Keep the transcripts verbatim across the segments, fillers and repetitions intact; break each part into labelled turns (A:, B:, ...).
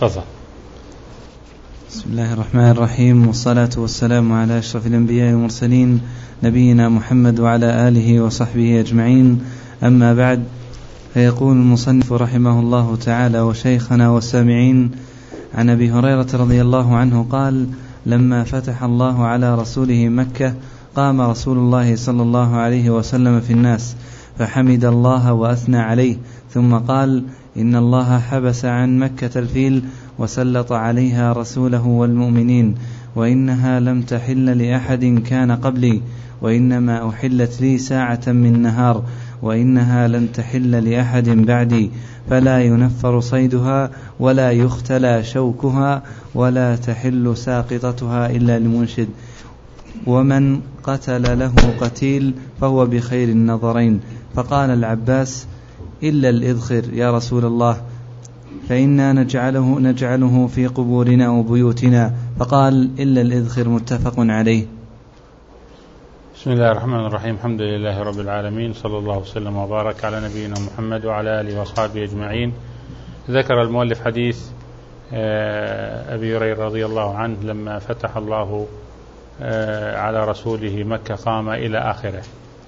A: تفضل.
B: بسم الله الرحمن الرحيم، والصلاة والسلام على أشرف الأنبياء والمرسلين نبينا محمد وعلى آله وصحبه أجمعين، أما بعد. فيقول المصنف رحمه الله تعالى: وشيخنا والسامعين، عن أبي هريرة رضي الله عنه قال: لما فتح الله على رسوله مكة قام رسول الله صلى الله عليه وسلم في الناس فحمد الله وأثنى عليه، ثم قال: إن الله حبس عن مكة الفيل وسلط عليها رسوله والمؤمنين، وإنها لم تحل لأحد كان قبلي، وإنما أحلت لي ساعة من نهار، وإنها لن تحل لأحد بعدي، فلا ينفر صيدها ولا يختلى شوكها ولا تحل ساقطتها إلا لمنشد، ومن قتل له قتيل فهو بخير النظرين. فقال العباس: إلا الإذخر يا رسول الله، فإنا نجعله, نجعله في قبورنا وبيوتنا. فقال: إلا الإذخر، متفق عليه.
A: بسم الله الرحمن الرحيم، الحمد لله رب العالمين، صلى الله وسلم وبارك على نبينا محمد وعلى آله وصحبه أجمعين. ذكر المؤلف حديث أبي هريرة رضي الله عنه لما فتح الله على رسوله مكة قام إلى آخره.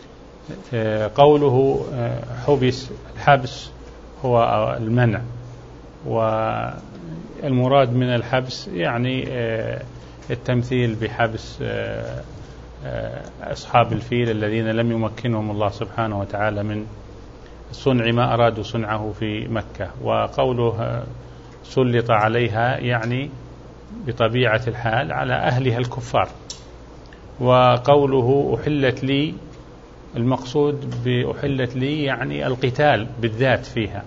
A: قوله حبس، الحبس هو المنع، والمراد من الحبس يعني التمثيل بحبس أصحاب الفيل الذين لم يمكنهم الله سبحانه وتعالى من صنع ما أرادوا صنعه في مكة. وقوله سلط عليها يعني بطبيعة الحال على أهلها الكفار. وقوله أحلت لي، المقصود بأحلت لي يعني القتال بالذات فيها،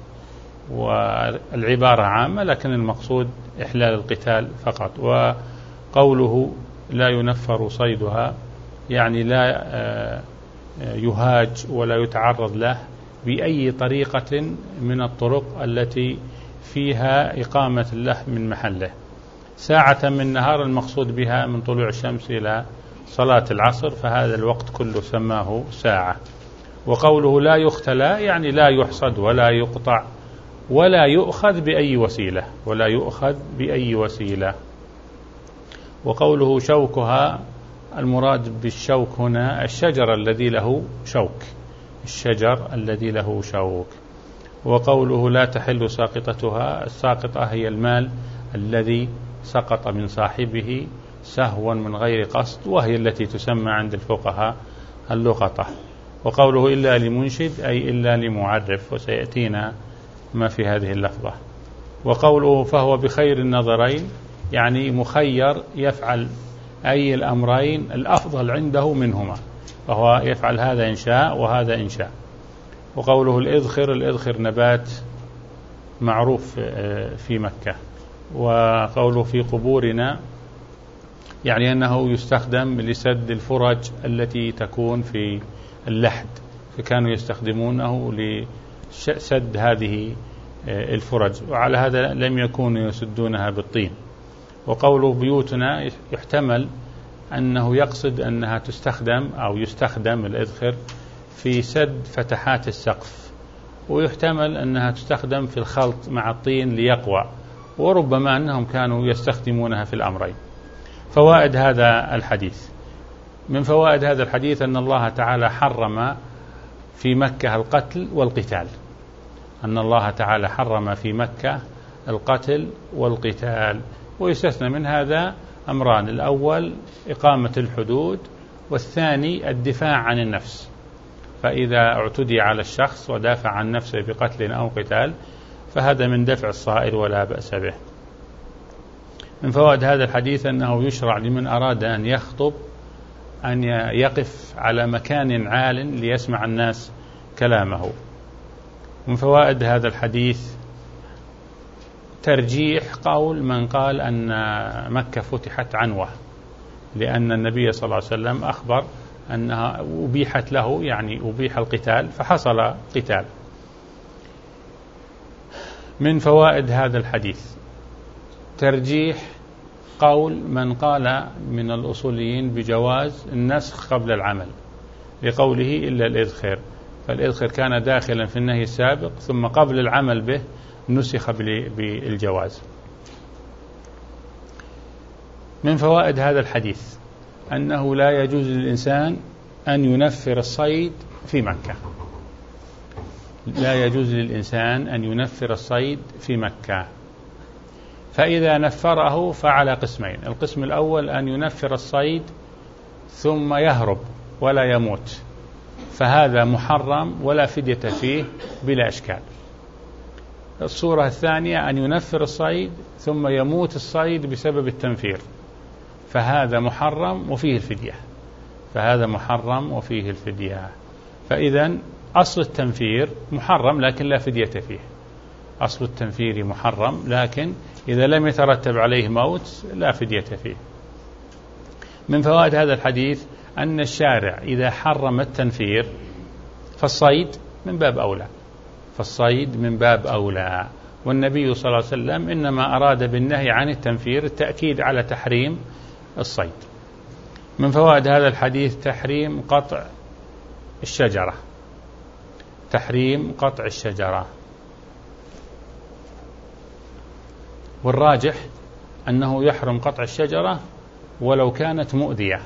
A: والعبارة عامة لكن المقصود إحلال القتال فقط. وقوله لا ينفر صيدها يعني لا يهاج ولا يتعرض له بأي طريقة من الطرق التي فيها إقامة اللحم من محله. ساعة من نهار المقصود بها من طلوع الشمس إلى صلاة العصر، فهذا الوقت كله سماه ساعة. وقوله لا يختلى يعني لا يحصد ولا يقطع ولا يؤخذ بأي وسيلة، ولا يؤخذ بأي وسيلة. وقوله شوكها، المراد بالشوك هنا الشجر الذي له شوك، الشجر الذي له شوك. وقوله لا تحل ساقطتها، الساقطة هي المال الذي سقط من صاحبه سهوا من غير قصد، وهي التي تسمى عند الفقهاء اللقطة. وقوله إلا لمنشد أي إلا لمعرف، وسيأتينا ما في هذه اللفظة. وقوله فهو بخير النظرين يعني مخير يفعل أي الأمرين الأفضل عنده منهما، فهو يفعل هذا إن شاء وهذا إن شاء. وقوله الإذخر، الإذخر نبات معروف في مكة. وقوله في قبورنا يعني أنه يستخدم لسد الفرج التي تكون في اللحد، فكانوا يستخدمونه لسد هذه الفرج، وعلى هذا لم يكونوا يسدونها بالطين. وقوله بيوتنا يحتمل أنه يقصد أنها تستخدم أو يستخدم الإذخر في سد فتحات السقف، ويحتمل أنها تستخدم في الخلط مع الطين ليقوى، وربما أنهم كانوا يستخدمونها في الأمرين. فوائد هذا الحديث: من فوائد هذا الحديث أن الله تعالى حرم في مكة القتل والقتال، أن الله تعالى حرم في مكة القتل والقتال، ويستثنى من هذا أمران: الأول إقامة الحدود، والثاني الدفاع عن النفس، فإذا اعتدي على الشخص ودافع عن نفسه بقتل أو قتال فهذا من دفع الصائر ولا بأس به. من فوائد هذا الحديث أنه يشرع لمن أراد أن يخطب أن يقف على مكان عال ليسمع الناس كلامه. من فوائد هذا الحديث ترجيح قول من قال أن مكة فتحت عنوة، لأن النبي صلى الله عليه وسلم أخبر أنها أبيحت له، يعني أبيح القتال فحصل قتال. من فوائد هذا الحديث ترجيح قول من قال من الأصوليين بجواز النسخ قبل العمل، لقوله إلا الإذخر، فالإذخر كان داخلا في النهي السابق ثم قبل العمل به نسخ بالجواز. من فوائد هذا الحديث أنه لا يجوز للإنسان أن ينفر الصيد في مكة. لا يجوز للإنسان أن ينفر الصيد في مكة. فإذا نفره فعلى قسمين: القسم الأول أن ينفر الصيد ثم يهرب ولا يموت، فهذا محرم ولا فدية فيه بلا إشكال. الصورة الثانية أن ينفر الصيد ثم يموت الصيد بسبب التنفير، فهذا محرم وفيه الفدية. فهذا محرم وفيه الفدية. فإذا أصل التنفير محرم لكن لا فدية فيه. أصل التنفير محرم، لكن إذا لم يترتب عليه موت لا فدية فيه. من فوائد هذا الحديث أن الشارع إذا حرم التنفير فالصيد من باب أولى. فالصيد من باب أولى. والنبي صلى الله عليه وسلم إنما أراد بالنهي عن التنفير التأكيد على تحريم الصيد. من فوائد هذا الحديث تحريم قطع الشجرة. تحريم قطع الشجرة. والراجح أنه يحرم قطع الشجرة ولو كانت مؤذية،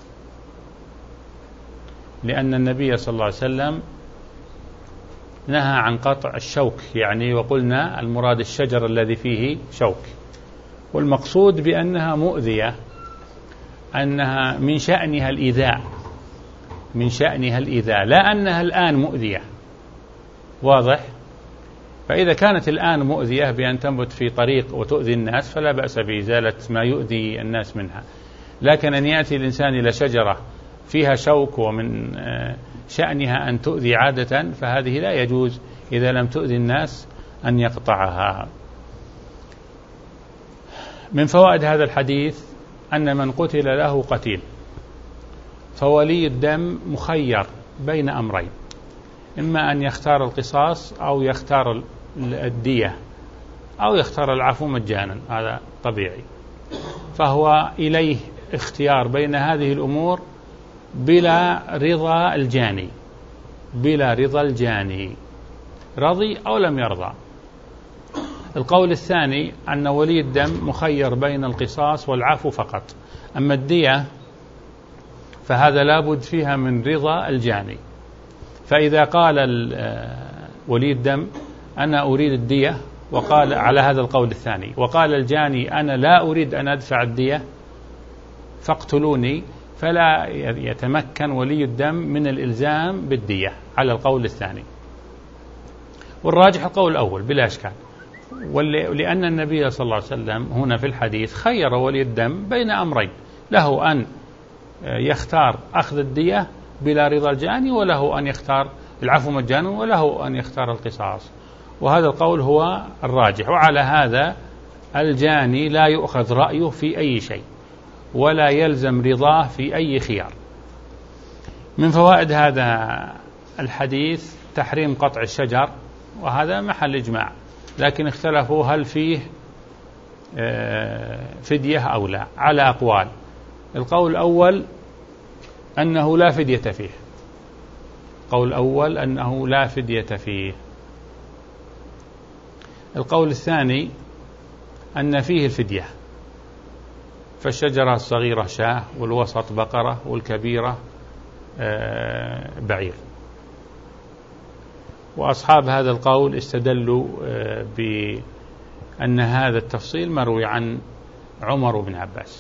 A: لأن النبي صلى الله عليه وسلم نهى عن قطع الشوك، يعني وقلنا المراد الشجر الذي فيه شوك، والمقصود بأنها مؤذية أنها من شأنها الإيذاء، من شأنها الإيذاء، لا أنها الآن مؤذية. واضح؟ فإذا كانت الآن مؤذية بأن تنبت في طريق وتؤذي الناس فلا بأس بإزالة ما يؤذي الناس منها. لكن أن يأتي الإنسان إلى شجرة فيها شوك ومن شأنها أن تؤذي عادة، فهذه لا يجوز إذا لم تؤذي الناس أن يقطعها. من فوائد هذا الحديث أن من قتل له قتيل فولي الدم مخير بين أمرين: إما أن يختار القصاص أو يختار الدية أو يختار العفو مجانا، هذا طبيعي. فهو إليه اختيار بين هذه الأمور بلا رضا الجاني، بلا رضا الجاني، رضي أو لم يرضى. القول الثاني أن ولي الدم مخير بين القصاص والعفو فقط. أما الدية فهذا لابد فيها من رضا الجاني. فإذا قال ولي الدم أنا أريد الدية، وقال على هذا القول الثاني، وقال الجاني أنا لا أريد أن أدفع الدية فاقتلوني، فلا يتمكن ولي الدم من الإلزام بالدية على القول الثاني. والراجح القول الأول بلا إشكال، ولأن النبي صلى الله عليه وسلم هنا في الحديث خير ولي الدم بين أمرين: له أن يختار أخذ الدية بلا رضا الجاني، وله أن يختار العفو مجانا، وله أن يختار القصاص. وهذا القول هو الراجح. وعلى هذا الجاني لا يؤخذ رأيه في أي شيء ولا يلزم رضاه في أي خيار. من فوائد هذا الحديث تحريم قطع الشجر، وهذا محل إجماع، لكن اختلفوا هل فيه فدية أو لا على أقوال. القول الأول أنه لا فدية فيه. القول الأول أنه لا فدية فيه. القول الثاني أن فيه الفدية، فالشجرة الصغيرة شاة، والوسط بقرة، والكبيرة بعير. وأصحاب هذا القول استدلوا بأن هذا التفصيل مروي عن عمر بن عباس.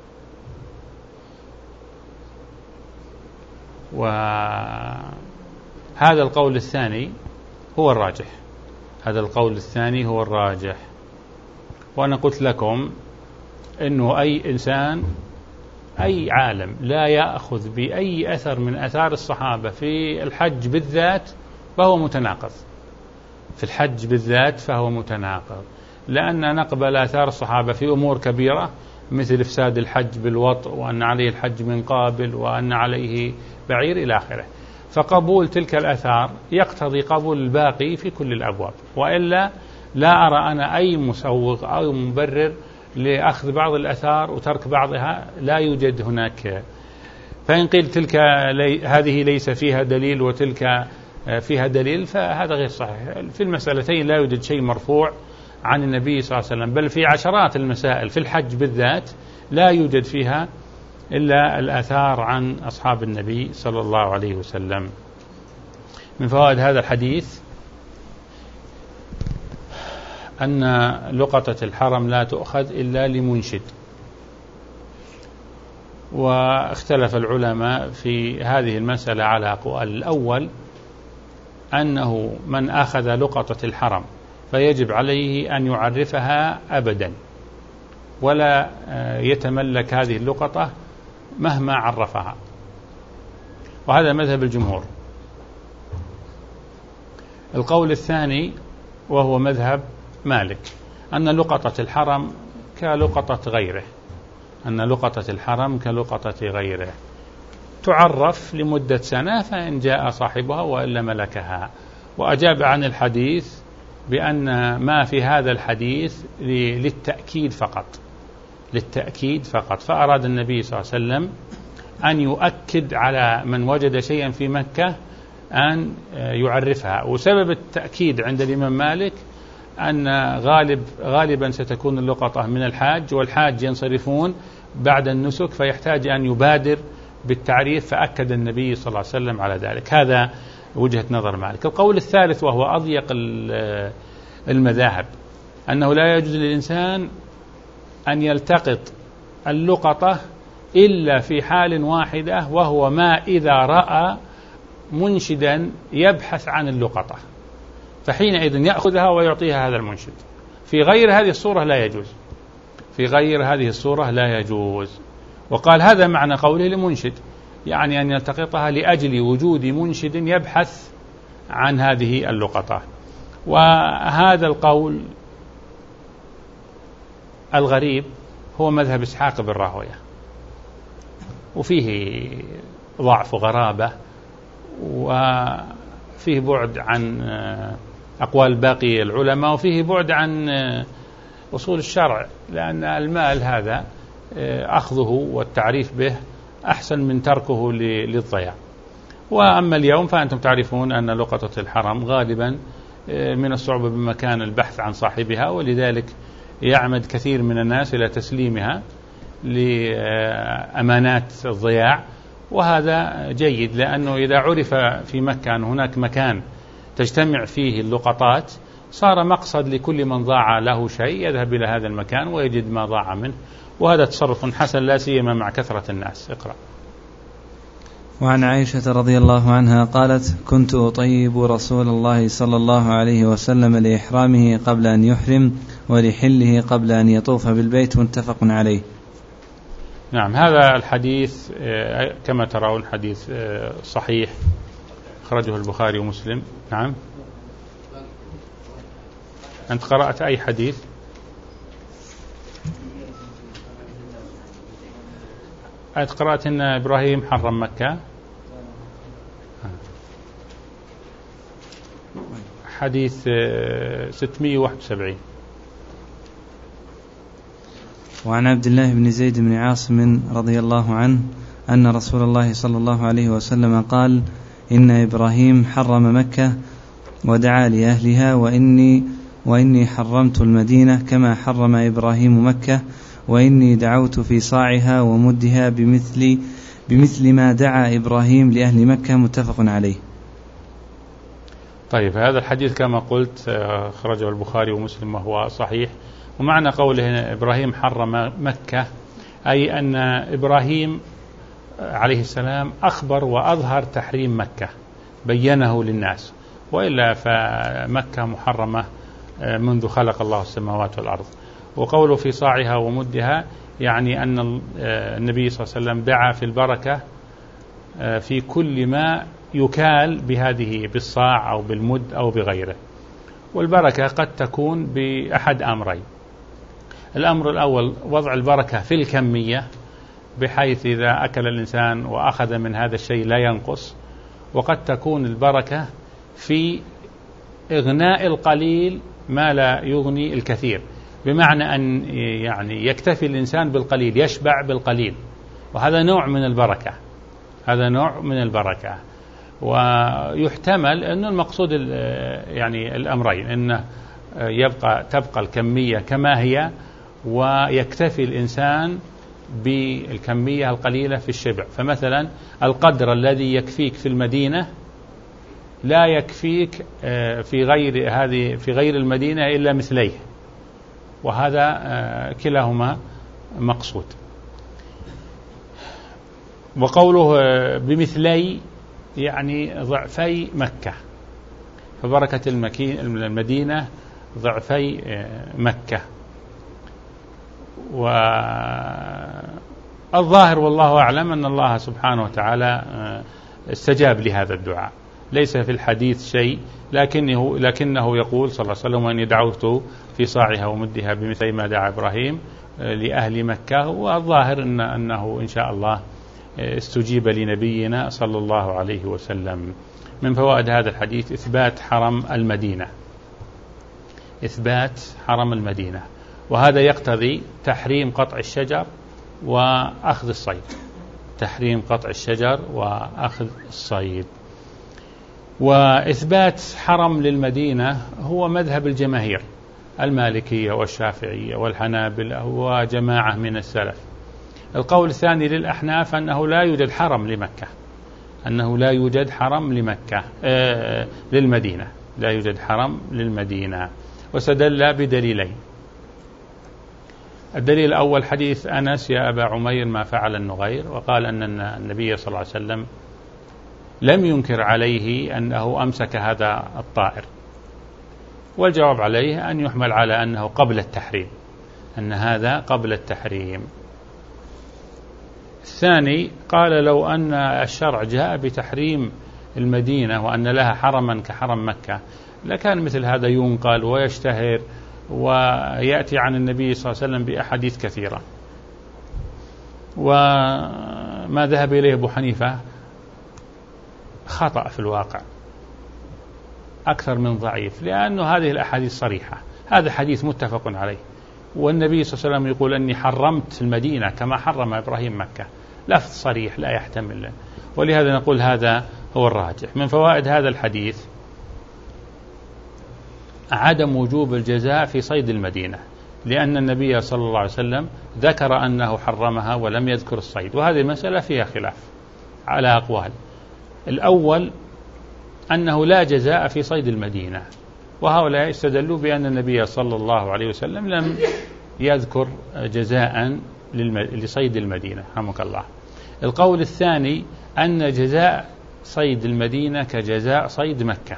A: وهذا القول الثاني هو الراجح. هذا القول الثاني هو الراجح. وأنا قلت لكم أنه أي إنسان، أي عالم لا يأخذ بأي أثر من أثار الصحابة في الحج بالذات فهو متناقض. في الحج بالذات فهو متناقض، لأن نقبل آثار الصحابة في أمور كبيرة مثل إفساد الحج بالوطء، وأن عليه الحج من قابل، وأن عليه بعير إلى آخره. فقبول تلك الآثار يقتضي قبول الباقي في كل الأبواب، وإلا لا أرى أنا أي مسوغ أو مبرر لأخذ بعض الآثار وترك بعضها، لا يوجد هناك. فإن قيل تلك لي هذه ليس فيها دليل وتلك فيها دليل فهذا غير صحيح. في المسألتين لا يوجد شيء مرفوع عن النبي صلى الله عليه وسلم، بل في عشرات المسائل في الحج بالذات لا يوجد فيها إلا الآثار عن أصحاب النبي صلى الله عليه وسلم. من فوائد هذا الحديث أن لقطة الحرم لا تؤخذ إلا لمنشد، واختلف العلماء في هذه المسألة على أقوال. الأول أنه من أخذ لقطة الحرم فيجب عليه أن يعرفها أبدا ولا يتملك هذه اللقطة مهما عرفها، وهذا مذهب الجمهور. القول الثاني وهو مذهب مالك أن لقطة الحرم كلقطة غيره، أن لقطة الحرم كلقطة غيره تعرف لمدة سنة فإن جاء صاحبها وإلا ملكها. وأجاب عن الحديث بأن ما في هذا الحديث للتأكيد فقط، للتأكيد فقط، فأراد النبي صلى الله عليه وسلم أن يؤكد على من وجد شيئا في مكة أن يعرفها. وسبب التأكيد عند الإمام مالك أن غالب غالبا ستكون اللقطة من الحاج، والحاج ينصرفون بعد النسك فيحتاج أن يبادر بالتعريف، فأكد النبي صلى الله عليه وسلم على ذلك. هذا وجهة نظر مالك. القول الثالث وهو أضيق المذاهب أنه لا يجوز للإنسان أن يلتقط اللقطة إلا في حال واحدة، وهو ما إذا رأى منشدا يبحث عن اللقطة فحينئذ يأخذها ويعطيها هذا المنشد. في غير هذه الصورة لا يجوز، في غير هذه الصورة لا يجوز. وقال هذا معنى قوله لمنشد، يعني أن يلتقطها لأجل وجود منشد يبحث عن هذه اللقطة. وهذا القول الغريب هو مذهب إسحاق بن راهويه، وفيه ضعف وغرابة، وفيه بعد عن أقوال باقي العلماء، وفيه بعد عن أصول الشرع، لأن المال هذا أخذه والتعريف به أحسن من تركه للضياع. وأما اليوم فأنتم تعرفون أن لقطة الحرم غالبا من الصعوبة بمكان البحث عن صاحبها، ولذلك يعمد كثير من الناس إلى تسليمها لأمانات الضياع. وهذا جيد، لأنه إذا عرف في مكة أن هناك مكان تجتمع فيه اللقطات صار مقصد لكل من ضاع له شيء يذهب إلى هذا المكان ويجد ما ضاع منه، وهذا تصرف حسن لا سيما مع كثرة الناس. اقرأ.
B: وعن عائشة رضي الله عنها قالت: كنت أطيب رسول الله صلى الله عليه وسلم لإحرامه قبل أن يحرم ولحله قبل أن يطوف بالبيت، متفق عليه.
A: نعم، هذا الحديث كما ترون حديث صحيح أخرجه البخاري ومسلم. نعم، أنت قرأت أي حديث؟ أنت قرأت أن إبراهيم حرم مكة، حديث ستمائة وواحد وسبعين.
B: وعن عبد الله بن زيد بن عاصم رضي الله عنه أن رسول الله صلى الله عليه وسلم قال: إن إبراهيم حرم مكة ودعا لأهلها، وإني, وإني حرمت المدينة كما حرم إبراهيم مكة، وإني دعوت في صاعها ومدها بمثل, بمثل ما دعا إبراهيم لأهل مكة، متفق عليه.
A: طيب، هذا الحديث كما قلت أخرجه البخاري ومسلم وهو صحيح. ومعنى قوله إبراهيم حرم مكة أي أن إبراهيم عليه السلام أخبر وأظهر تحريم مكة، بينه للناس، وإلا فمكة محرمة منذ خلق الله السماوات والأرض. وقوله في صاعها ومدها يعني أن النبي صلى الله عليه وسلم دعا في البركة في كل ما يكال بهذه بالصاع أو بالمد أو بغيره. والبركة قد تكون بأحد أمرين: الأمر الأول وضع البركة في الكمية، بحيث إذا أكل الإنسان وأخذ من هذا الشيء لا ينقص، وقد تكون البركة في إغناء القليل ما لا يغني الكثير، بمعنى أن يعني يكتفي الإنسان بالقليل، يشبع بالقليل، وهذا نوع من البركة، هذا نوع من البركة. ويحتمل أن المقصود يعني الأمرين، أنه يبقى تبقى الكمية كما هي، ويكتفي الإنسان بالكمية القليلة في الشبع. فمثلا القدر الذي يكفيك في المدينة لا يكفيك في غير هذه في غير المدينة إلا مثليه، وهذا كلاهما مقصود. وقوله بمثلي يعني ضعفي مكة، فبركة المدينة ضعفي مكة. والظاهر والله أعلم أن الله سبحانه وتعالى استجاب لهذا الدعاء، ليس في الحديث شيء، لكنه, لكنه يقول صلى الله عليه وسلم أني دعوت في صاعها ومدها بمثل ما دعا إبراهيم لأهل مكة. والظاهر إن أنه إن شاء الله استجيب لنبينا صلى الله عليه وسلم. من فوائد هذا الحديث إثبات حرم المدينة، إثبات حرم المدينة، وهذا يقتضي تحريم قطع الشجر وأخذ الصيد، تحريم قطع الشجر وأخذ الصيد. وإثبات حرم للمدينة هو مذهب الجماهير المالكية والشافعية والحنابلة وجماعة من السلف. القول الثاني للأحناف أنه لا يوجد حرم لمكة، أنه لا يوجد حرم لمكة آه للمدينة، لا يوجد حرم للمدينة، واستدل بدليلين. الدليل الأول حديث أنس يا أبا عمير ما فعل النغير، وقال أن النبي صلى الله عليه وسلم لم ينكر عليه أنه أمسك هذا الطائر، والجواب عليه أن يحمل على أنه قبل التحريم، أن هذا قبل التحريم. الثاني قال لو أن الشرع جاء بتحريم المدينة وأن لها حرما كحرم مكة لكان مثل هذا ينقل ويشتهر ويأتي عن النبي صلى الله عليه وسلم بأحاديث كثيرة. وما ذهب إليه أبو حنيفة خطأ في الواقع أكثر من ضعيف، لأن هذه الأحاديث صريحة، هذا حديث متفق عليه، والنبي صلى الله عليه وسلم يقول أني حرمت المدينة كما حرم إبراهيم مكة، لفظ صريح لا يحتمل، ولهذا نقول هذا هو الراجح. من فوائد هذا الحديث عدم وجوب الجزاء في صيد المدينة، لأن النبي صلى الله عليه وسلم ذكر أنه حرمها ولم يذكر الصيد، وهذه المسألة فيها خلاف على أقوال. الأول أنه لا جزاء في صيد المدينة، وهؤلاء استدلوا بأن النبي صلى الله عليه وسلم لم يذكر جزاء لصيد المدينة رحمك الله. القول الثاني أن جزاء صيد المدينة كجزاء صيد مكة،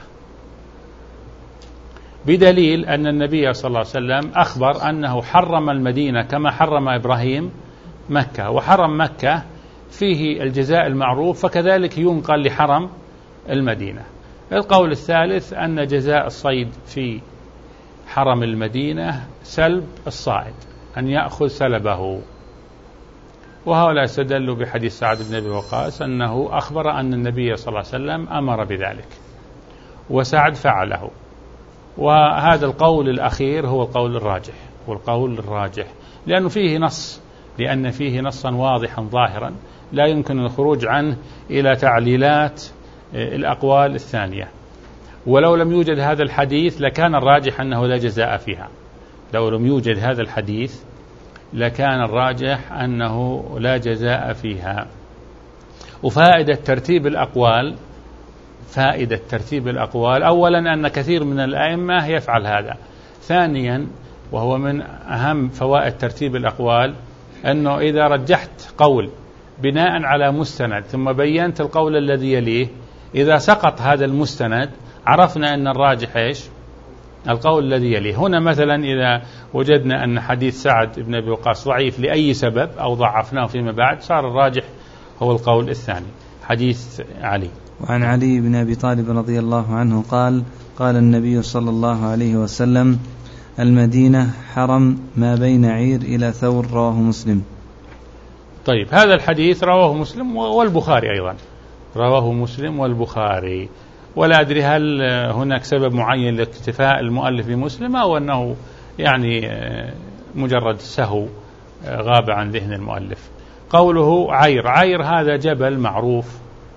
A: بدليل أن النبي صلى الله عليه وسلم أخبر أنه حرم المدينة كما حرم إبراهيم مكة، وحرم مكة فيه الجزاء المعروف، فكذلك ينقل لحرم المدينة. القول الثالث أن جزاء الصيد في حرم المدينة سلب الصائد، أن يأخذ سلبه، وهؤلاء استدلوا بحديث سعد بن أبي وقاص أنه أخبر أن النبي صلى الله عليه وسلم أمر بذلك وسعد فعله. وهذا القول الأخير هو القول الراجح، والقول الراجح لأنه فيه نص، لأن فيه نصا واضحا ظاهرا لا يمكن الخروج عنه إلى تعليلات الأقوال الثانية. ولو لم يوجد هذا الحديث لكان الراجح أنه لا جزاء فيها، لو لم يوجد هذا الحديث لكان الراجح أنه لا جزاء فيها. وفائدة ترتيب الأقوال، فائدة ترتيب الأقوال أولا أن كثير من الأئمة يفعل هذا. ثانيا وهو من أهم فوائد ترتيب الأقوال أنه إذا رجحت قول بناء على مستند ثم بينت القول الذي يليه، إذا سقط هذا المستند عرفنا أن الراجح إيش؟ القول الذي يليه. هنا مثلا إذا وجدنا أن حديث سعد بن أبي وقاص ضعيف لأي سبب أو ضعفناه فيما بعد، صار الراجح هو القول الثاني. حديث علي.
B: وعن علي بن أبي طالب رضي الله عنه قال قال النبي صلى الله عليه وسلم المدينة حرم ما بين عير إلى ثور، رواه مسلم.
A: طيب هذا الحديث رواه مسلم والبخاري أيضا، رواه مسلم والبخاري، ولا أدري هل هناك سبب معين لاكتفاء المؤلف بمسلم أو أنه يعني مجرد سهو غاب عن ذهن المؤلف. قوله عير، عير هذا جبل معروف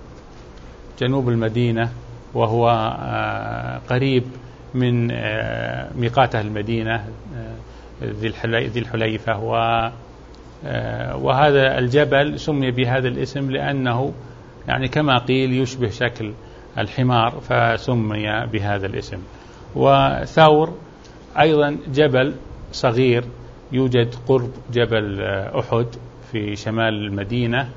A: جنوب المدينة، وهو قريب من ميقات المدينة ذي الحليفة، وهذا الجبل سمي بهذا الاسم لأنه يعني كما قيل يشبه شكل الحمار فسمي بهذا الاسم. وثور أيضا جبل صغير يوجد قرب جبل أحد في شمال المدينة،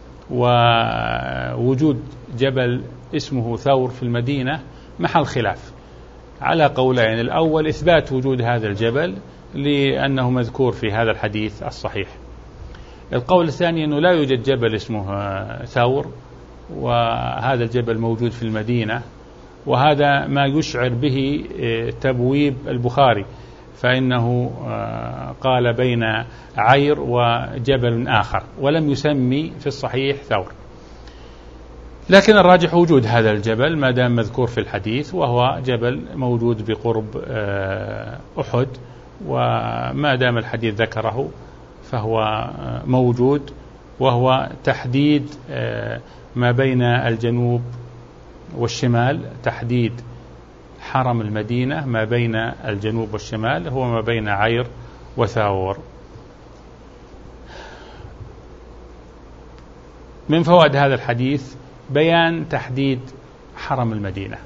A: ووجود جبل اسمه ثور في المدينة محل خلاف على قولين. الأول إثبات وجود هذا الجبل لأنه مذكور في هذا الحديث الصحيح. القول الثاني أنه لا يوجد جبل اسمه ثور، وهذا الجبل موجود في المدينة، وهذا ما يشعر به تبويب البخاري، فإنه قال بين عير وجبل آخر ولم يسمي في الصحيح ثور. لكن الراجح وجود هذا الجبل ما دام مذكور في الحديث، وهو جبل موجود بقرب أحد، وما دام الحديث ذكره فهو موجود، وهو تحديد ما بين الجنوب والشمال، تحديد حرم المدينة ما بين الجنوب والشمال هو ما بين عير وثاور. من فوائد هذا الحديث بيان تحديد حرم المدينة،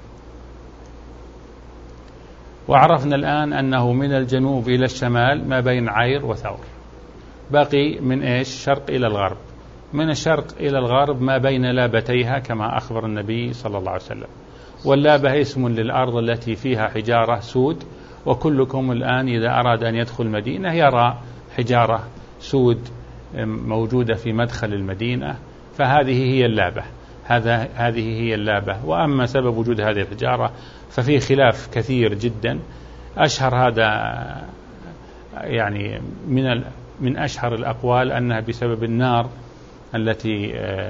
A: وعرفنا الآن أنه من الجنوب إلى الشمال ما بين عير وثور. باقي من إيش؟ شرق إلى الغرب. من الشرق إلى الغرب ما بين لابتيها كما أخبر النبي صلى الله عليه وسلم. واللابة اسم للأرض التي فيها حجارة سود، وكلكم الآن إذا أراد أن يدخل المدينة يرى حجارة سود موجودة في مدخل المدينة، فهذه هي اللابة. هذا هذه هي اللابة. وأما سبب وجود هذه الحجارة ففي خلاف كثير جدا. أشهر هذا يعني من من أشهر الأقوال أنها بسبب النار التي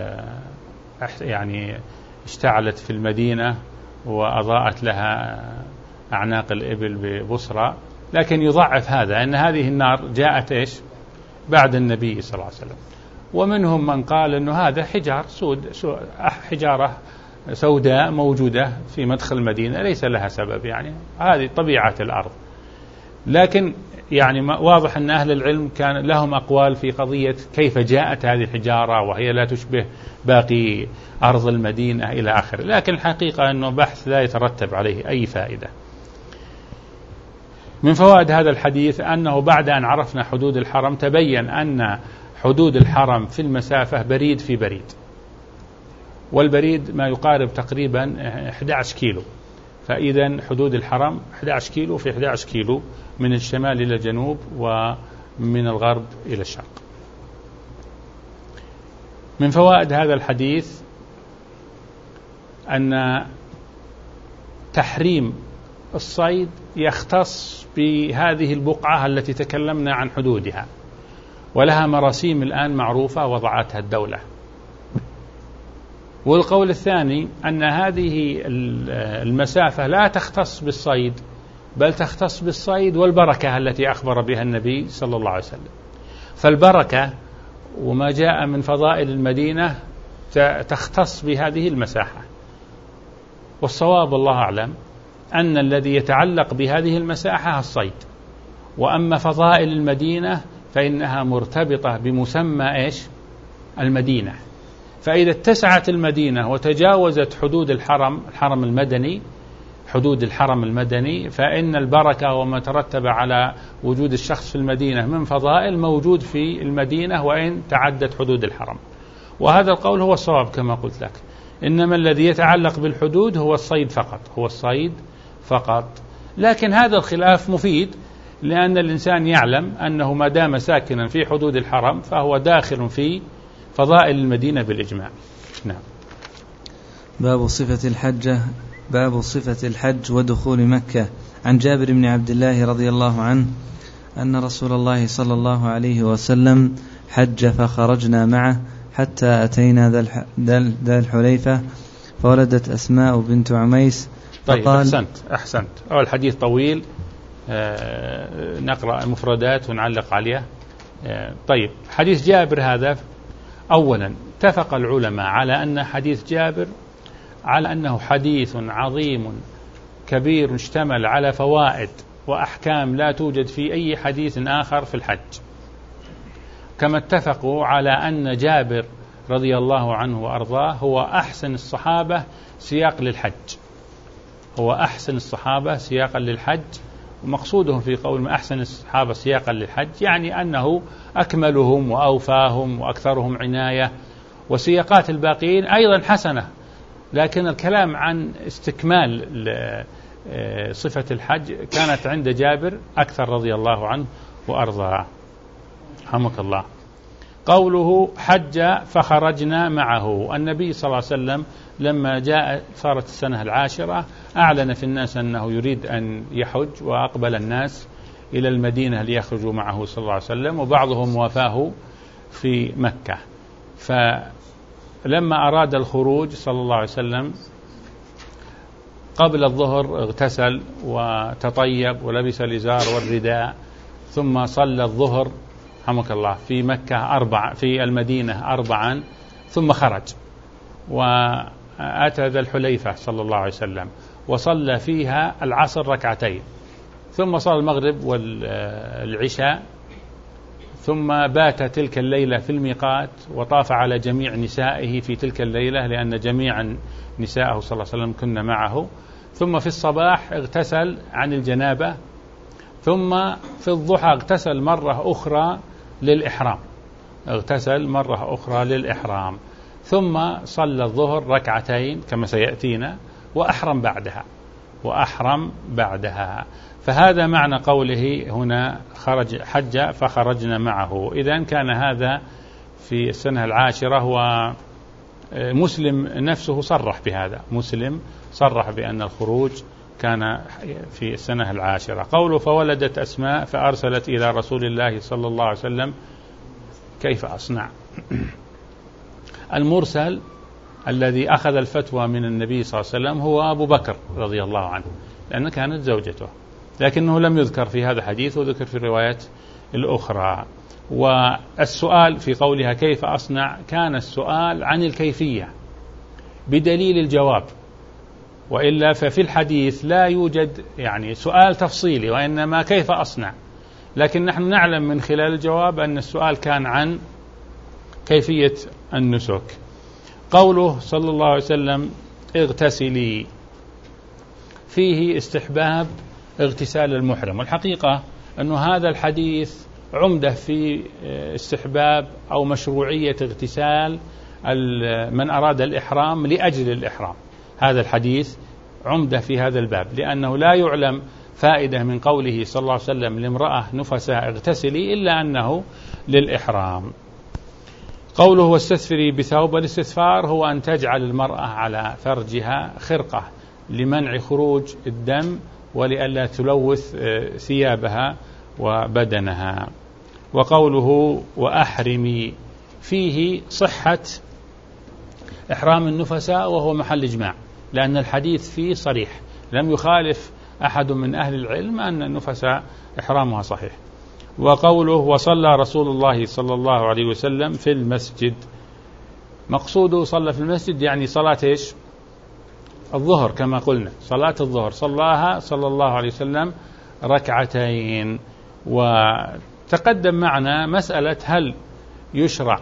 A: يعني اشتعلت في المدينة وأضاءت لها أعناق الإبل ببصرة، لكن يضعف هذا أن هذه النار جاءت إيش بعد النبي صلى الله عليه وسلم. ومنهم من قال أنه هذا حجار سود، حجارة سوداء موجودة في مدخل المدينة ليس لها سبب، يعني هذه طبيعة الأرض. لكن يعني واضح أن أهل العلم كان لهم أقوال في قضية كيف جاءت هذه الحجارة وهي لا تشبه باقي أرض المدينة إلى آخره، لكن الحقيقة أنه بحث لا يترتب عليه أي فائدة. من فوائد هذا الحديث أنه بعد أن عرفنا حدود الحرم تبين أن حدود الحرم في المسافة بريد في بريد، والبريد ما يقارب تقريبا أحد عشر كيلو، فإذا حدود الحرم أحد عشر كيلو في أحد عشر كيلو من الشمال إلى الجنوب ومن الغرب إلى الشرق. من فوائد هذا الحديث أن تحريم الصيد يختص بهذه البقعة التي تكلمنا عن حدودها، ولها مراسيم الآن معروفة وضعتها الدولة. والقول الثاني أن هذه المسافة لا تختص بالصيد، بل تختص بالصيد والبركة التي أخبر بها النبي صلى الله عليه وسلم. فالبركة وما جاء من فضائل المدينة تختص بهذه المساحة، والصواب الله أعلم أن الذي يتعلق بهذه المساحة الصيد، وأما فضائل المدينة فإنها مرتبطة بمسمى إيش؟ المدينة. فإذا اتسعت المدينة وتجاوزت حدود الحرم الحرم المدني حدود الحرم المدني فإن البركة وما ترتب على وجود الشخص في المدينة من فضائل موجود في المدينة وإن تعدت حدود الحرم. وهذا القول هو الصواب كما قلت لك، إنما الذي يتعلق بالحدود هو الصيد فقط هو الصيد فقط. لكن هذا الخلاف مفيد، لأن الإنسان يعلم أنه ما دام ساكنا في حدود الحرم فهو داخل في فضائل المدينة بالإجماع. نعم.
B: باب صفة الحجة باب صفة الحج ودخول مكة. عن جابر بن عبد الله رضي الله عنه أن رسول الله صلى الله عليه وسلم حج فخرجنا معه حتى أتينا ذا الحليفة فولدت أسماء بنت عميس.
A: طيب أحسنت أحسنت أول حديث طويل، آه نقرأ المفردات ونعلق عليها. آه طيب حديث جابر هذا أولا اتفق العلماء على أن حديث جابر على أنه حديث عظيم كبير اشتمل على فوائد وأحكام لا توجد في أي حديث آخر في الحج. كما اتفقوا على أن جابر رضي الله عنه وأرضاه هو أحسن الصحابة سياق للحج، هو أحسن الصحابة سياقا للحج. ومقصودهم في قول ما أحسن الصحابة سياقا للحج يعني أنه أكملهم وأوفاهم وأكثرهم عناية، وسياقات الباقين أيضا حسنة، لكن الكلام عن استكمال صفة الحج كانت عند جابر أكثر رضي الله عنه وأرضاه. رحمك الله. قوله حج فخرجنا معه، النبي صلى الله عليه وسلم لما جاء صارت السنة العاشرة أعلن في الناس أنه يريد أن يحج، وأقبل الناس إلى المدينة ليخرجوا معه صلى الله عليه وسلم، وبعضهم وافاه في مكة. فلما أراد الخروج صلى الله عليه وسلم قبل الظهر اغتسل وتطيب ولبس الإزار والرداء، ثم صلى الظهر رحمك الله في مكة أربع في المدينة أربعا، ثم خرج وأتى ذا الحليفة صلى الله عليه وسلم وصلى فيها العصر ركعتين، ثم صلى المغرب والعشاء، ثم بات تلك الليلة في الميقات وطاف على جميع نسائه في تلك الليلة لأن جميع نساءه صلى الله عليه وسلم كن معه، ثم في الصباح اغتسل عن الجنابة، ثم في الضحى اغتسل مرة أخرى للإحرام اغتسل مرة أخرى للإحرام ثم صلى الظهر ركعتين كما سيأتينا، وأحرم بعدها وأحرم بعدها فهذا معنى قوله هنا خرج حج فخرجنا معه. إذن كان هذا في السنة العاشرة، ومسلم نفسه صرح بهذا، مسلم صرح بأن الخروج كان في السنة العاشرة. قوله فولدت أسماء فأرسلت إلى رسول الله صلى الله عليه وسلم كيف أصنع. المرسل الذي أخذ الفتوى من النبي صلى الله عليه وسلم هو أبو بكر رضي الله عنه، لأنه كانت زوجته، لكنه لم يذكر في هذا الحديث وذكر في الروايات الأخرى. والسؤال في قولها كيف أصنع كان السؤال عن الكيفية بدليل الجواب، وإلا ففي الحديث لا يوجد يعني سؤال تفصيلي، وإنما كيف أصنع، لكن نحن نعلم من خلال الجواب أن السؤال كان عن كيفية النسك. قوله صلى الله عليه وسلم اغتسلي فيه استحباب اغتسال المحرم، والحقيقة أن هذا الحديث عمدة في استحباب أو مشروعية اغتسال من أراد الإحرام لأجل الإحرام. هذا الحديث عمدة في هذا الباب، لأنه لا يعلم فائدة من قوله صلى الله عليه وسلم لامرأة نفساء اغتسلي إلا أنه للإحرام. قوله واستثفري بثوب، الاستثفار هو أن تجعل المرأة على فرجها خرقة لمنع خروج الدم ولئلا تلوث ثيابها وبدنها. وقوله وأحرمي فيه صحة إحرام النفساء، وهو محل إجماع، لأن الحديث فيه صريح، لم يخالف أحد من أهل العلم أن النفساء إحرامها صحيح. وقوله وصلى رسول الله صلى الله عليه وسلم في المسجد، مقصوده صلى في المسجد يعني صلاة إيش؟ الظهر، كما قلنا صلاة الظهر صلاها صلى الله عليه وسلم ركعتين. وتقدم معنا مسألة هل يشرع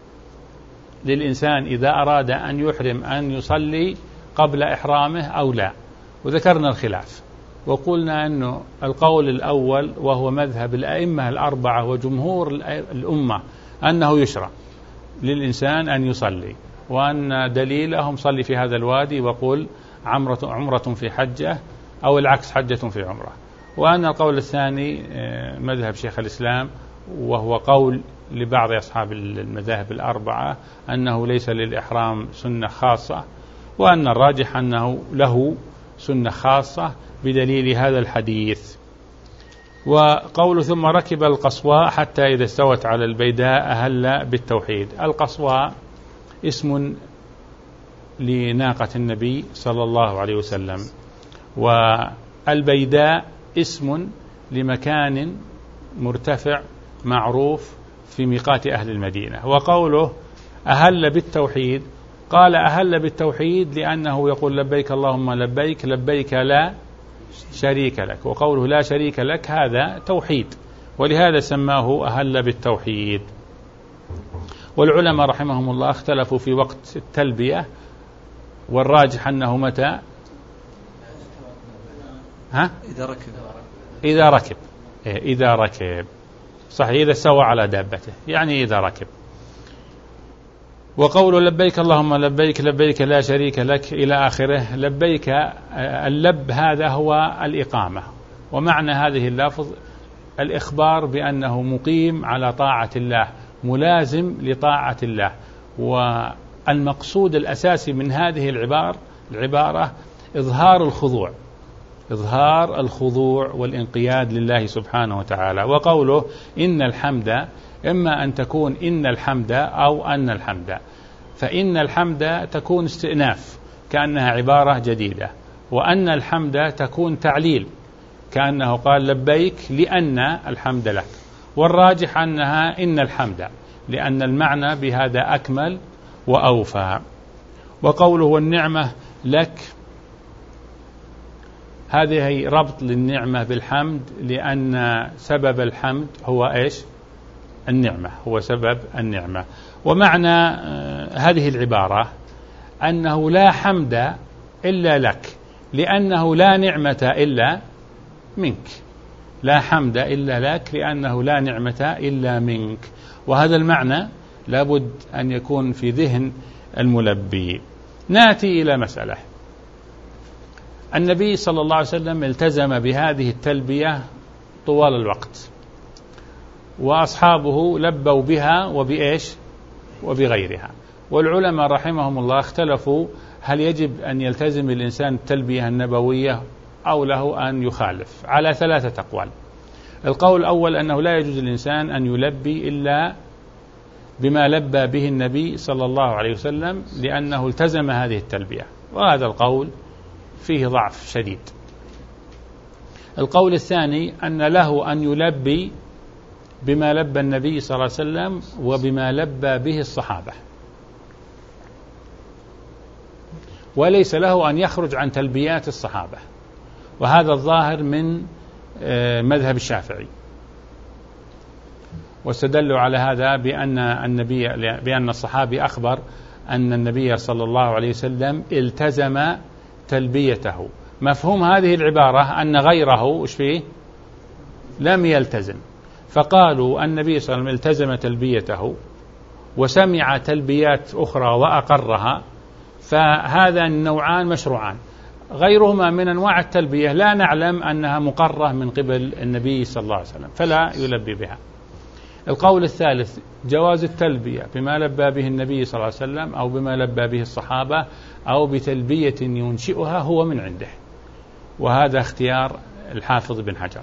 A: للإنسان إذا أراد أن يحرم أن يصلي قبل إحرامه أو لا، وذكرنا الخلاف وقلنا أنه القول الأول وهو مذهب الأئمة الأربعة وجمهور الأمة أنه يشرع للإنسان أن يصلي، وأن دليلهم صلي في هذا الوادي وقل عمرة, عمرة في حجة أو العكس حجة في عمرة. وأن القول الثاني مذهب شيخ الإسلام وهو قول لبعض أصحاب المذاهب الأربعة أنه ليس للإحرام سنة خاصة، وأن الراجح أنه له سنة خاصة بدليل هذا الحديث. وقول ثم ركب القصواء حتى إذا استوت على البيداء أهل بالتوحيد. القصواء اسم لناقة النبي صلى الله عليه وسلم، والبيداء اسم لمكان مرتفع معروف في ميقات أهل المدينة. وقوله أهل بالتوحيد، قال أهل بالتوحيد لأنه يقول لبيك اللهم لبيك لبيك لا شريك لك، وقوله لا شريك لك هذا توحيد، ولهذا سماه أهل بالتوحيد. والعلماء رحمهم الله اختلفوا في وقت التلبية، والراجح أنه متى؟ ها؟
B: إذا ركب
A: إذا ركب إذا ركب صحيح، إذا سوى على دابته، يعني إذا ركب. وقول لبيك اللهم لبيك لبيك لا شريك لك إلى آخره. لبيك اللب هذا هو الإقامة، ومعنى هذه اللفظ الإخبار بأنه مقيم على طاعة الله، ملازم لطاعة الله. والمقصود الأساسي من هذه العبارة العبارة إظهار الخضوع إظهار الخضوع والانقياد لله سبحانه وتعالى. وقوله إن الحمد، إما أن تكون إن الحمد أو أن الحمد، فإن الحمد تكون استئناف كأنها عبارة جديدة، وأن الحمد تكون تعليل كأنه قال لبيك لأن الحمد لك. والراجح أنها إن الحمد، لأن المعنى بهذا أكمل وأوفى. وقوله والنعمة لك، هذه ربط للنعمة بالحمد، لأن سبب الحمد هو إيش؟ النعمة، هو سبب النعمة. ومعنى هذه العبارة أنه لا حمد إلا لك، لأنه لا نعمة إلا منك. لا حمد إلا لك لأنه لا نعمة إلا منك. وهذا المعنى لابد أن يكون في ذهن الملبي. نأتي إلى مسألة. النبي صلى الله عليه وسلم التزم بهذه التلبية طوال الوقت، وأصحابه لبوا بها وبإيش؟ وبغيرها. والعلماء رحمهم الله اختلفوا هل يجب أن يلتزم الإنسان التلبية النبوية أو له أن يخالف، على ثلاثة أقوال. القول الأول أنه لا يجوز الإنسان أن يلبي إلا بما لبى به النبي صلى الله عليه وسلم، لأنه التزم هذه التلبية، وهذا القول فيه ضعف شديد. القول الثاني أن له أن يلبي بما لبى النبي صلى الله عليه وسلم وبما لبى به الصحابة، وليس له أن يخرج عن تلبيات الصحابة، وهذا الظاهر من مذهب الشافعي. واستدلوا على هذا بأن النبي بأن الصحابي أخبر أن النبي صلى الله عليه وسلم التزم تلبيته. مفهوم هذه العبارة أن غيره وش فيه؟ لم يلتزم، فقالوا النبي صلى الله عليه وسلم التزم تلبيته وسمع تلبيات أخرى وأقرها، فهذا النوعان مشروعان. غيرهما من أنواع التلبية لا نعلم أنها مقرة من قبل النبي صلى الله عليه وسلم، فلا يلبي بها. القول الثالث جواز التلبية بما لبى به النبي صلى الله عليه وسلم أو بما لبى به الصحابة أو بتلبية ينشئها هو من عنده، وهذا اختيار الحافظ بن حجر.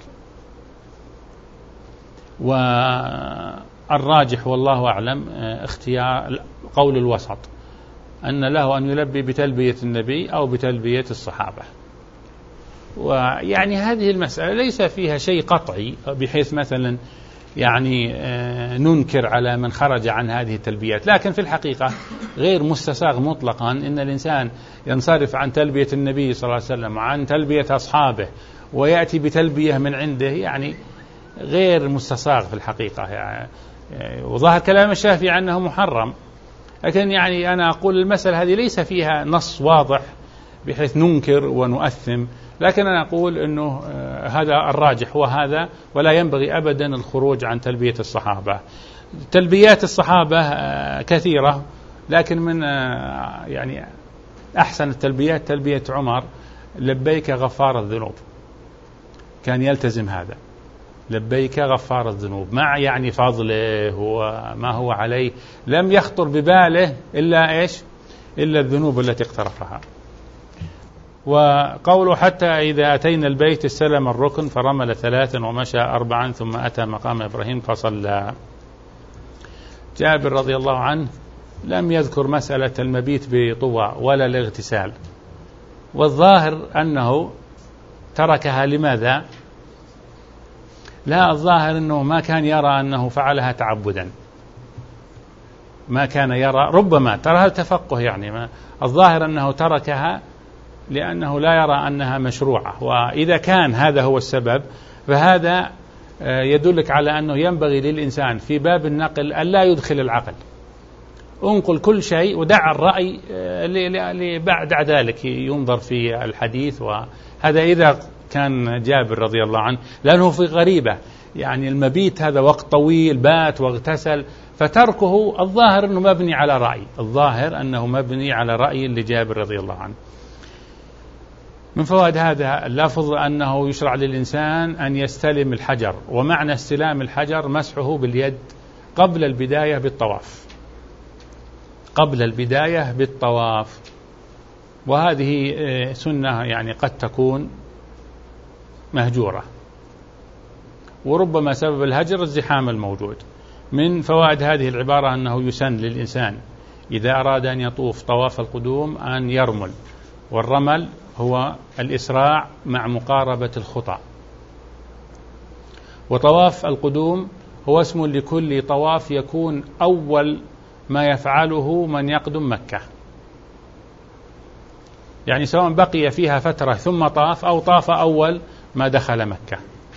A: والراجح والله أعلم اختيار قول الوسط، أن له أن يلبي بتلبية النبي أو بتلبية الصحابة. ويعني هذه المسألة ليس فيها شيء قطعي بحيث مثلا يعني ننكر على من خرج عن هذه التلبيات، لكن في الحقيقة غير مستساغ مطلقا إن الإنسان ينصرف عن تلبية النبي صلى الله عليه وسلم وعن تلبية أصحابه ويأتي بتلبية من عنده، يعني غير مستساغ في الحقيقة يعني. وظاهر كلام الشافعي أنه محرم، لكن يعني أنا أقول المسألة هذه ليس فيها نص واضح بحيث ننكر ونؤثم، لكن أنا أقول أنه هذا الراجح وهذا، ولا ينبغي أبدا الخروج عن تلبية الصحابة. تلبيات الصحابة كثيرة، لكن من يعني أحسن التلبيات تلبية عمر لبيك غفار الذنوب، كان يلتزم هذا لبيك غفار الذنوب، مع يعني فضله وما هو عليه، لم يخطر بباله إلا إيش؟ إلا الذنوب التي اقترفها. وقوله حتى إذا أتينا البيت استلم الركن فرمل ثلاثا ومشى أربعا ثم أتى مقام إبراهيم فصلى. جابر رضي الله عنه لم يذكر مسألة المبيت بطوى ولا الاغتسال، والظاهر أنه تركها لماذا؟ لا، الظاهر أنه ما كان يرى أنه فعلها تعبدا، ما كان يرى، ربما ترى التفقه يعني، ما الظاهر أنه تركها لأنه لا يرى أنها مشروعة. وإذا كان هذا هو السبب فهذا يدلك على أنه ينبغي للإنسان في باب النقل أن لا يدخل العقل، انقل كل شيء ودع الرأي بعد ذلك ينظر في الحديث. وهذا إذا كان جابر رضي الله عنه، لأنه في غريبة يعني المبيت هذا وقت طويل، بات واغتسل، فتركه الظاهر أنه مبني على رأي، الظاهر أنه مبني على رأي لجابر رضي الله عنه. من فوائد هذا اللفظ أنه يشرع للإنسان أن يستلم الحجر، ومعنى استلام الحجر مسحه باليد قبل البداية بالطواف، قبل البداية بالطواف. وهذه سنة يعني قد تكون مهجورة، وربما سبب الهجر الزحام الموجود. من فوائد هذه العبارة أنه يسن للإنسان إذا أراد أن يطوف طواف القدوم أن يرمل، والرمل هو الإسراع مع مقاربة الخطى. وطواف القدوم هو اسم لكل طواف يكون أول ما يفعله من يقدم مكة، يعني سواء بقي فيها فترة ثم طاف أو طاف أول ما دخل مكة.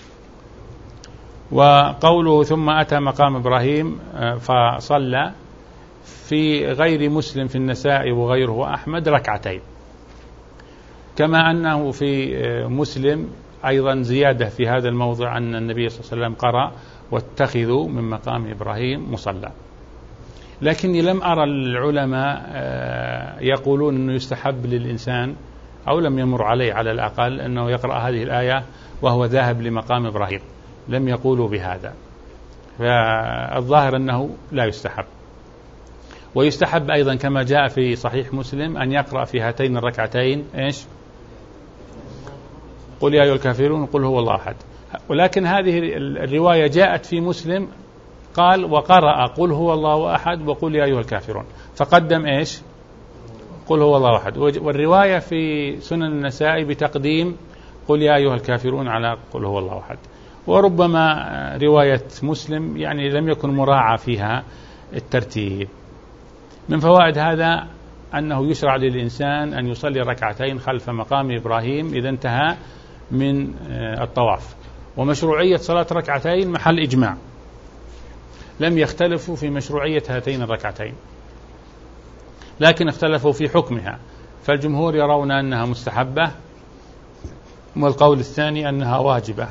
A: وقوله ثم أتى مقام إبراهيم فصلى، في غير مسلم في النسائي وغيره أحمد ركعتين، كما أنه في مسلم أيضا زيادة في هذا الموضع أن النبي صلى الله عليه وسلم قرأ واتخذوا من مقام إبراهيم مصلى. لكني لم أرى العلماء يقولون أنه يستحب للإنسان، أو لم يمر عليه على الأقل أنه يقرأ هذه الآية وهو ذاهب لمقام إبراهيم، لم يقولوا بهذا. فالظاهر أنه لا يستحب. ويستحب أيضا كما جاء في صحيح مسلم أن يقرأ في هاتين الركعتين إيش؟ قل يا أيها الكافرون قل هو الله أحد. ولكن هذه الرواية جاءت في مسلم قال وقرأ قل هو الله أحد وقل يا أيها الكافرون، فقدم إيش؟ قل هو الله أحد. والرواية في سنن النسائي بتقديم قل يا أيها الكافرون على قل هو الله أحد. وربما رواية مسلم يعني لم يكن مراعى فيها الترتيب. من فوائد هذا أنه يشرع للإنسان أن يصلي ركعتين خلف مقام إبراهيم إذا انتهى من الطواف. ومشروعية صلاة ركعتين محل إجماع، لم يختلفوا في مشروعية هاتين الركعتين، لكن اختلفوا في حكمها. فالجمهور يرون أنها مستحبة، والقول الثاني أنها واجبة،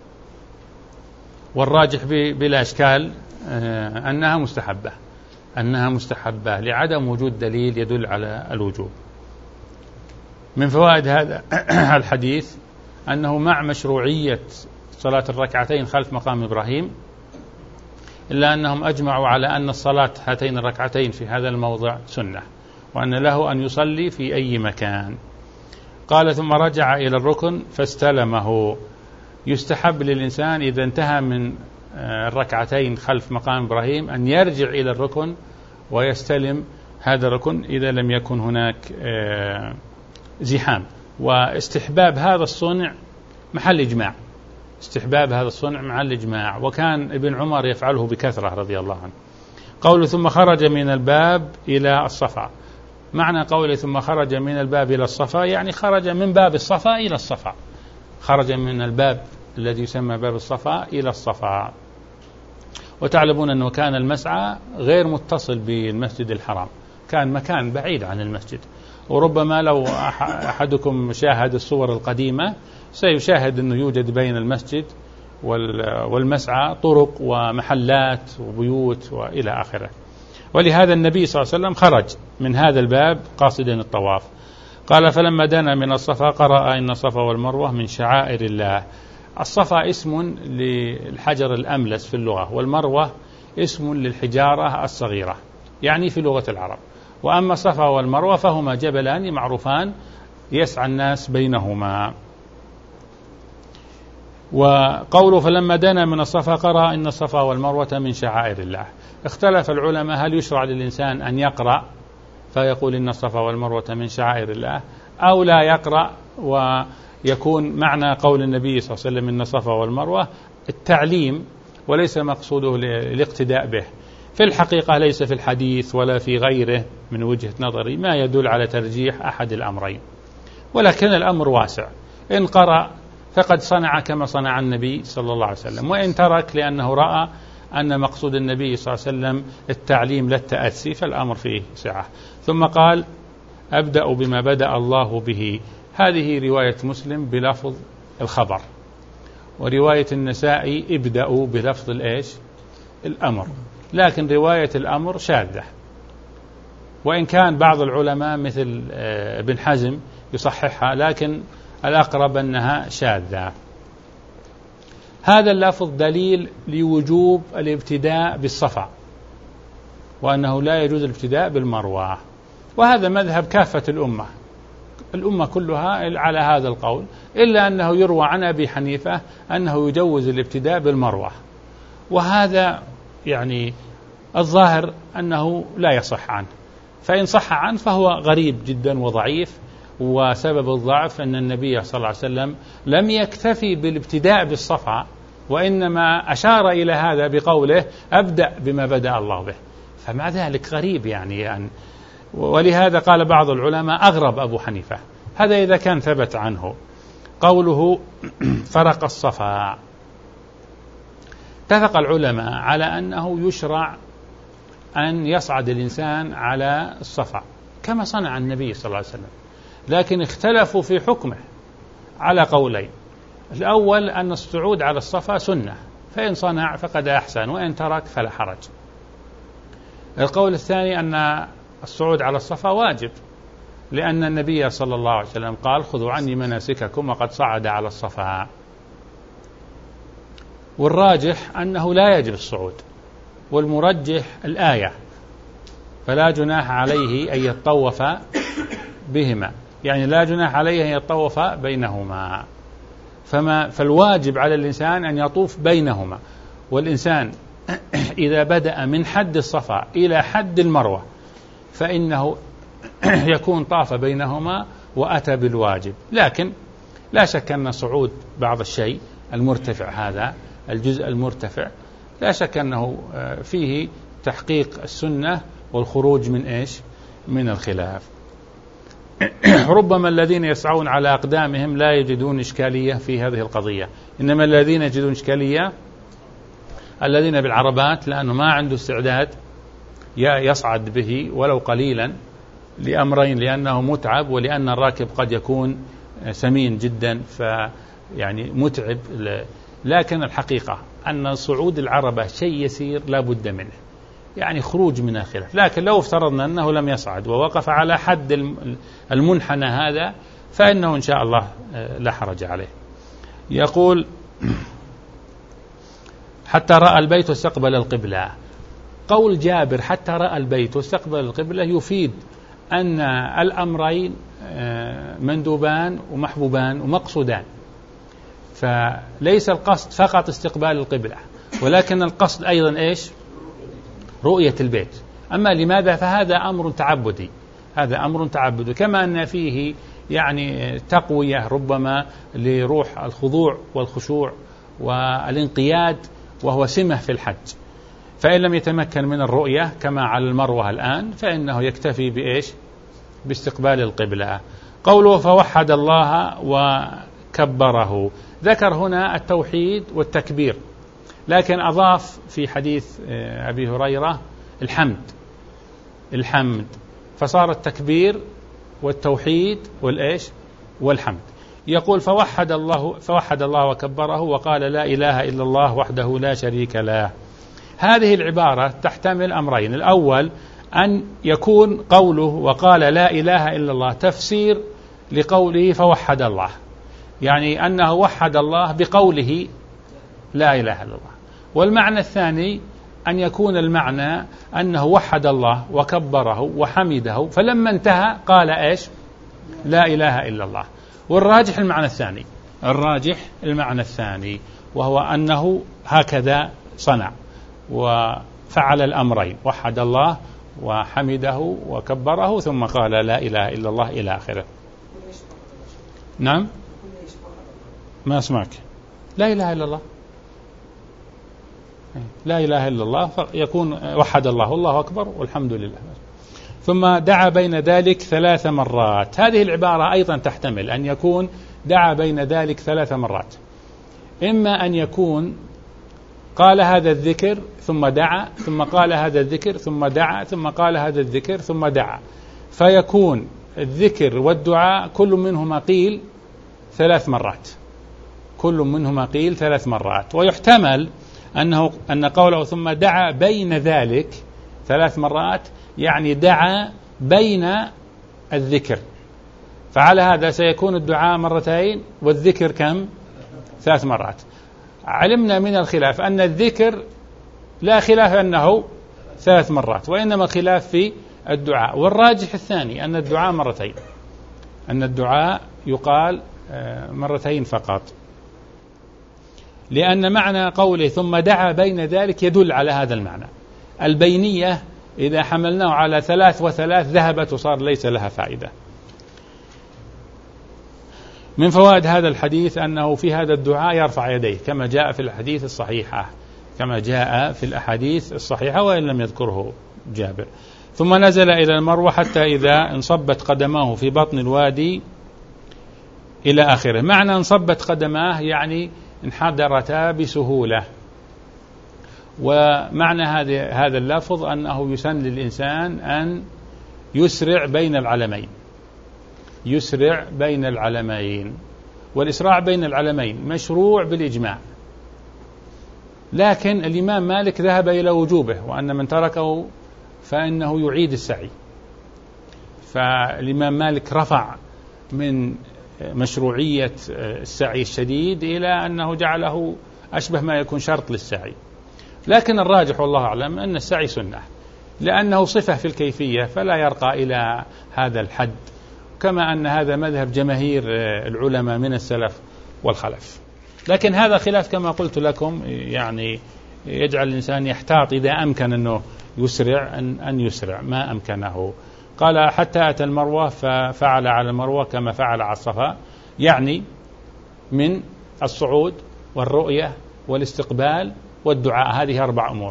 A: والراجح بلا إشكال أنها مستحبة، أنها مستحبة لعدم وجود دليل يدل على الوجوب. من فوائد هذا الحديث أنه مع مشروعية صلاة الركعتين خلف مقام إبراهيم، إلا أنهم أجمعوا على أن الصلاة هاتين الركعتين في هذا الموضع سنة، وأن له أن يصلي في أي مكان. قال ثم رجع إلى الركن فاستلمه. يستحب للإنسان إذا انتهى من الركعتين خلف مقام إبراهيم أن يرجع إلى الركن ويستلم هذا الركن إذا لم يكن هناك زحام. واستحباب هذا الصنع محل إجماع، استحباب هذا الصنع محل إجماع، وكان ابن عمر يفعله بكثرة رضي الله عنه. قوله ثم خرج من الباب إلى الصفا، معنى قوله ثم خرج من الباب إلى الصفا يعني خرج من باب الصفا إلى الصفا، خرج من الباب الذي يسمى باب الصفا إلى الصفا. وتعلمون أنه كان المسعى غير متصل بالمسجد الحرام، كان مكان بعيد عن المسجد. وربما لو أحدكم شاهد الصور القديمة سيشاهد أنه يوجد بين المسجد والمسعى طرق ومحلات وبيوت وإلى آخره. ولهذا النبي صلى الله عليه وسلم خرج من هذا الباب قاصدا الطواف. قال فلما دنا من الصفا قرأ إن الصفا والمروة من شعائر الله. الصفا اسم للحجر الأملس في اللغة، والمروة اسم للحجارة الصغيرة يعني في لغة العرب. وأما الصفا والمروة فهما جبلان معروفان يسعى الناس بينهما. وقوله فلما دنا من الصفا قرأ إن الصفا والمروة من شعائر الله. اختلف العلماء هل يشرع للإنسان أن يقرأ فيقول إن الصفا والمروة من شعائر الله، أو لا يقرأ ويكون معنى قول النبي صلى الله عليه وسلم إن الصفا والمروة التعليم وليس مقصوده الاقتداء به. في الحقيقة ليس في الحديث ولا في غيره من وجهة نظري ما يدل على ترجيح أحد الأمرين، ولكن الأمر واسع. إن قرأ فقد صنع كما صنع النبي صلى الله عليه وسلم، وإن ترك لأنه رأى أن مقصود النبي صلى الله عليه وسلم التعليم لا التأسي فالأمر فيه سعة. ثم قال أبدأ بما بدأ الله به. هذه رواية مسلم بلفظ الخبر، ورواية النسائي ابدأوا بلفظ الإيش الأمر، لكن رواية الأمر شاذة، وإن كان بعض العلماء مثل ابن حزم يصححها، لكن الأقرب أنها شاذة. هذا اللفظ دليل لوجوب الابتداء بالصفا، وأنه لا يجوز الابتداء بالمروة، وهذا مذهب كافة الأمة، الأمة كلها على هذا القول، إلا أنه يروى عن أبي حنيفة أنه يجوز الابتداء بالمروة، وهذا يعني الظاهر أنه لا يصح عنه، فإن صح عنه فهو غريب جدا وضعيف. وسبب الضعف أن النبي صلى الله عليه وسلم لم يكتفي بالابتداء بالصفا، وإنما أشار إلى هذا بقوله أبدأ بما بدأ الله به، فمع ذلك غريب يعني, يعني ولهذا قال بعض العلماء أغرب أبو حنيفة. هذا إذا كان ثبت عنه. قوله فرق الصفا، اتفق العلماء على أنه يشرع أن يصعد الإنسان على الصفا كما صنع النبي صلى الله عليه وسلم، لكن اختلفوا في حكمه على قولين. الأول أن الصعود على الصفا سنة، فإن صنع فقد أحسن، وإن ترك فلا حرج. القول الثاني أن الصعود على الصفا واجب، لأن النبي صلى الله عليه وسلم قال خذوا عني مناسككم وقد صعد على الصفا. والراجح أنه لا يجب الصعود، والمرجح الآية فلا جناح عليه أن يطوف بهما، يعني لا جناح عليه أن يطوف بينهما، فما فالواجب على الإنسان أن يطوف بينهما. والإنسان إذا بدأ من حد الصفا إلى حد المروة فإنه يكون طاف بينهما وأتى بالواجب. لكن لا شك أن صعود بعض الشيء المرتفع، هذا الجزء المرتفع، لا شك أنه فيه تحقيق السنة والخروج من إيش من الخلاف. ربما الذين يسعون على أقدامهم لا يجدون إشكالية في هذه القضية، إنما الذين يجدون إشكالية الذين بالعربات، لأنه ما عنده استعداد يصعد به ولو قليلا لأمرين: لأنه متعب، ولأن الراكب قد يكون سمين جدا فيعني متعب. لكن الحقيقة أن صعود العربة شيء يسير لا بد منه، يعني خروج من الخلاف. لكن لو افترضنا أنه لم يصعد ووقف على حد المنحنى هذا فإنه إن شاء الله لا حرج عليه. يقول حتى رأى البيت واستقبل القبلة. قول جابر حتى رأى البيت واستقبل القبلة يفيد أن الأمرين مندوبان ومحبوبان ومقصودان، فليس القصد فقط استقبال القبلة، ولكن القصد أيضا إيش؟ رؤية البيت. أما لماذا؟ فهذا أمر تعبدي، هذا أمر تعبدي، كما أن فيه يعني تقوية ربما لروح الخضوع والخشوع والانقياد، وهو سمة في الحج. فإن لم يتمكن من الرؤية كما على المروة الآن فإنه يكتفي بإيش؟ باستقبال القبلة. قوله فوحد الله وكبره، ذكر هنا التوحيد والتكبير، لكن أضاف في حديث أبي هريرة الحمد الحمد فصار التكبير والتوحيد والإيش والحمد. يقول فوحد الله فوحد الله وكبره وقال لا إله إلا الله وحده لا شريك له. هذه العبارة تحتمل أمرين: الأول أن يكون قوله وقال لا إله إلا الله تفسير لقوله فوحد الله، يعني أنه وحد الله بقوله لا إله إلا الله. والمعنى الثاني أن يكون المعنى أنه وحد الله وكبره وحمده، فلما انتهى قال إيش؟ لا إله إلا الله. والراجح المعنى الثاني، الراجح المعنى الثاني وهو أنه هكذا صنع وفعل الأمرين: وحد الله وحمده وكبره ثم قال لا إله إلا الله إلى آخره. نعم ما أسمعك. لا إله إلا الله، لا إله إلا الله يكون وحد الله والله أكبر والحمد لله. ثم دعا بين ذلك ثلاث مرات. هذه العبارة أيضا تحتمل أن يكون دعا بين ذلك ثلاث مرات، إما أن يكون قال هذا الذكر ثم دعا، ثم قال هذا الذكر ثم دعا، ثم قال هذا الذكر ثم دعا، فيكون الذكر والدعاء كل منهما قيل ثلاث مرات، كل منهما قيل ثلاث مرات. ويحتمل أنه أن قوله ثم دعا بين ذلك ثلاث مرات يعني دعا بين الذكر، فعلى هذا سيكون الدعاء مرتين والذكر كم؟ ثلاث مرات. علمنا من الخلاف أن الذكر لا خلاف أنه ثلاث مرات، وإنما الخلاف في الدعاء، والراجح الثاني أن الدعاء مرتين، أن الدعاء يقال مرتين فقط، لأن معنى قوله ثم دعا بين ذلك يدل على هذا المعنى. البينية إذا حملناه على ثلاث وثلاث ذهبت وصار ليس لها فائدة. من فوائد هذا الحديث أنه في هذا الدعاء يرفع يديه كما جاء في الحديث الصحيحة، كما جاء في الأحاديث الصحيحة وإن لم يذكره جابر. ثم نزل إلى المروة حتى إذا انصبت قدماه في بطن الوادي إلى آخره. معنى انصبت قدماه يعني انحدرتا بسهولة، ومعنى هذا اللفظ أنه يسن للإنسان أن يسرع بين العلمين، يسرع بين العلمين، والإسراع بين العلمين مشروع بالإجماع، لكن الإمام مالك ذهب إلى وجوبه، وأن من تركه فإنه يعيد السعي. فالإمام مالك رفع من مشروعية السعي الشديد إلى أنه جعله أشبه ما يكون شرط للسعي، لكن الراجح والله أعلم أن السعي سنة، لأنه صفة في الكيفية فلا يرقى إلى هذا الحد، كما أن هذا مذهب جماهير العلماء من السلف والخلف. لكن هذا خلاف كما قلت لكم، يعني يجعل الإنسان يحتاط إذا أمكن أنه يسرع أن, أن يسرع ما أمكنه. قال حتى أتى المروة ففعل على المروة كما فعل على الصفا، يعني من الصعود والرؤية والاستقبال والدعاء، هذه أربع أمور،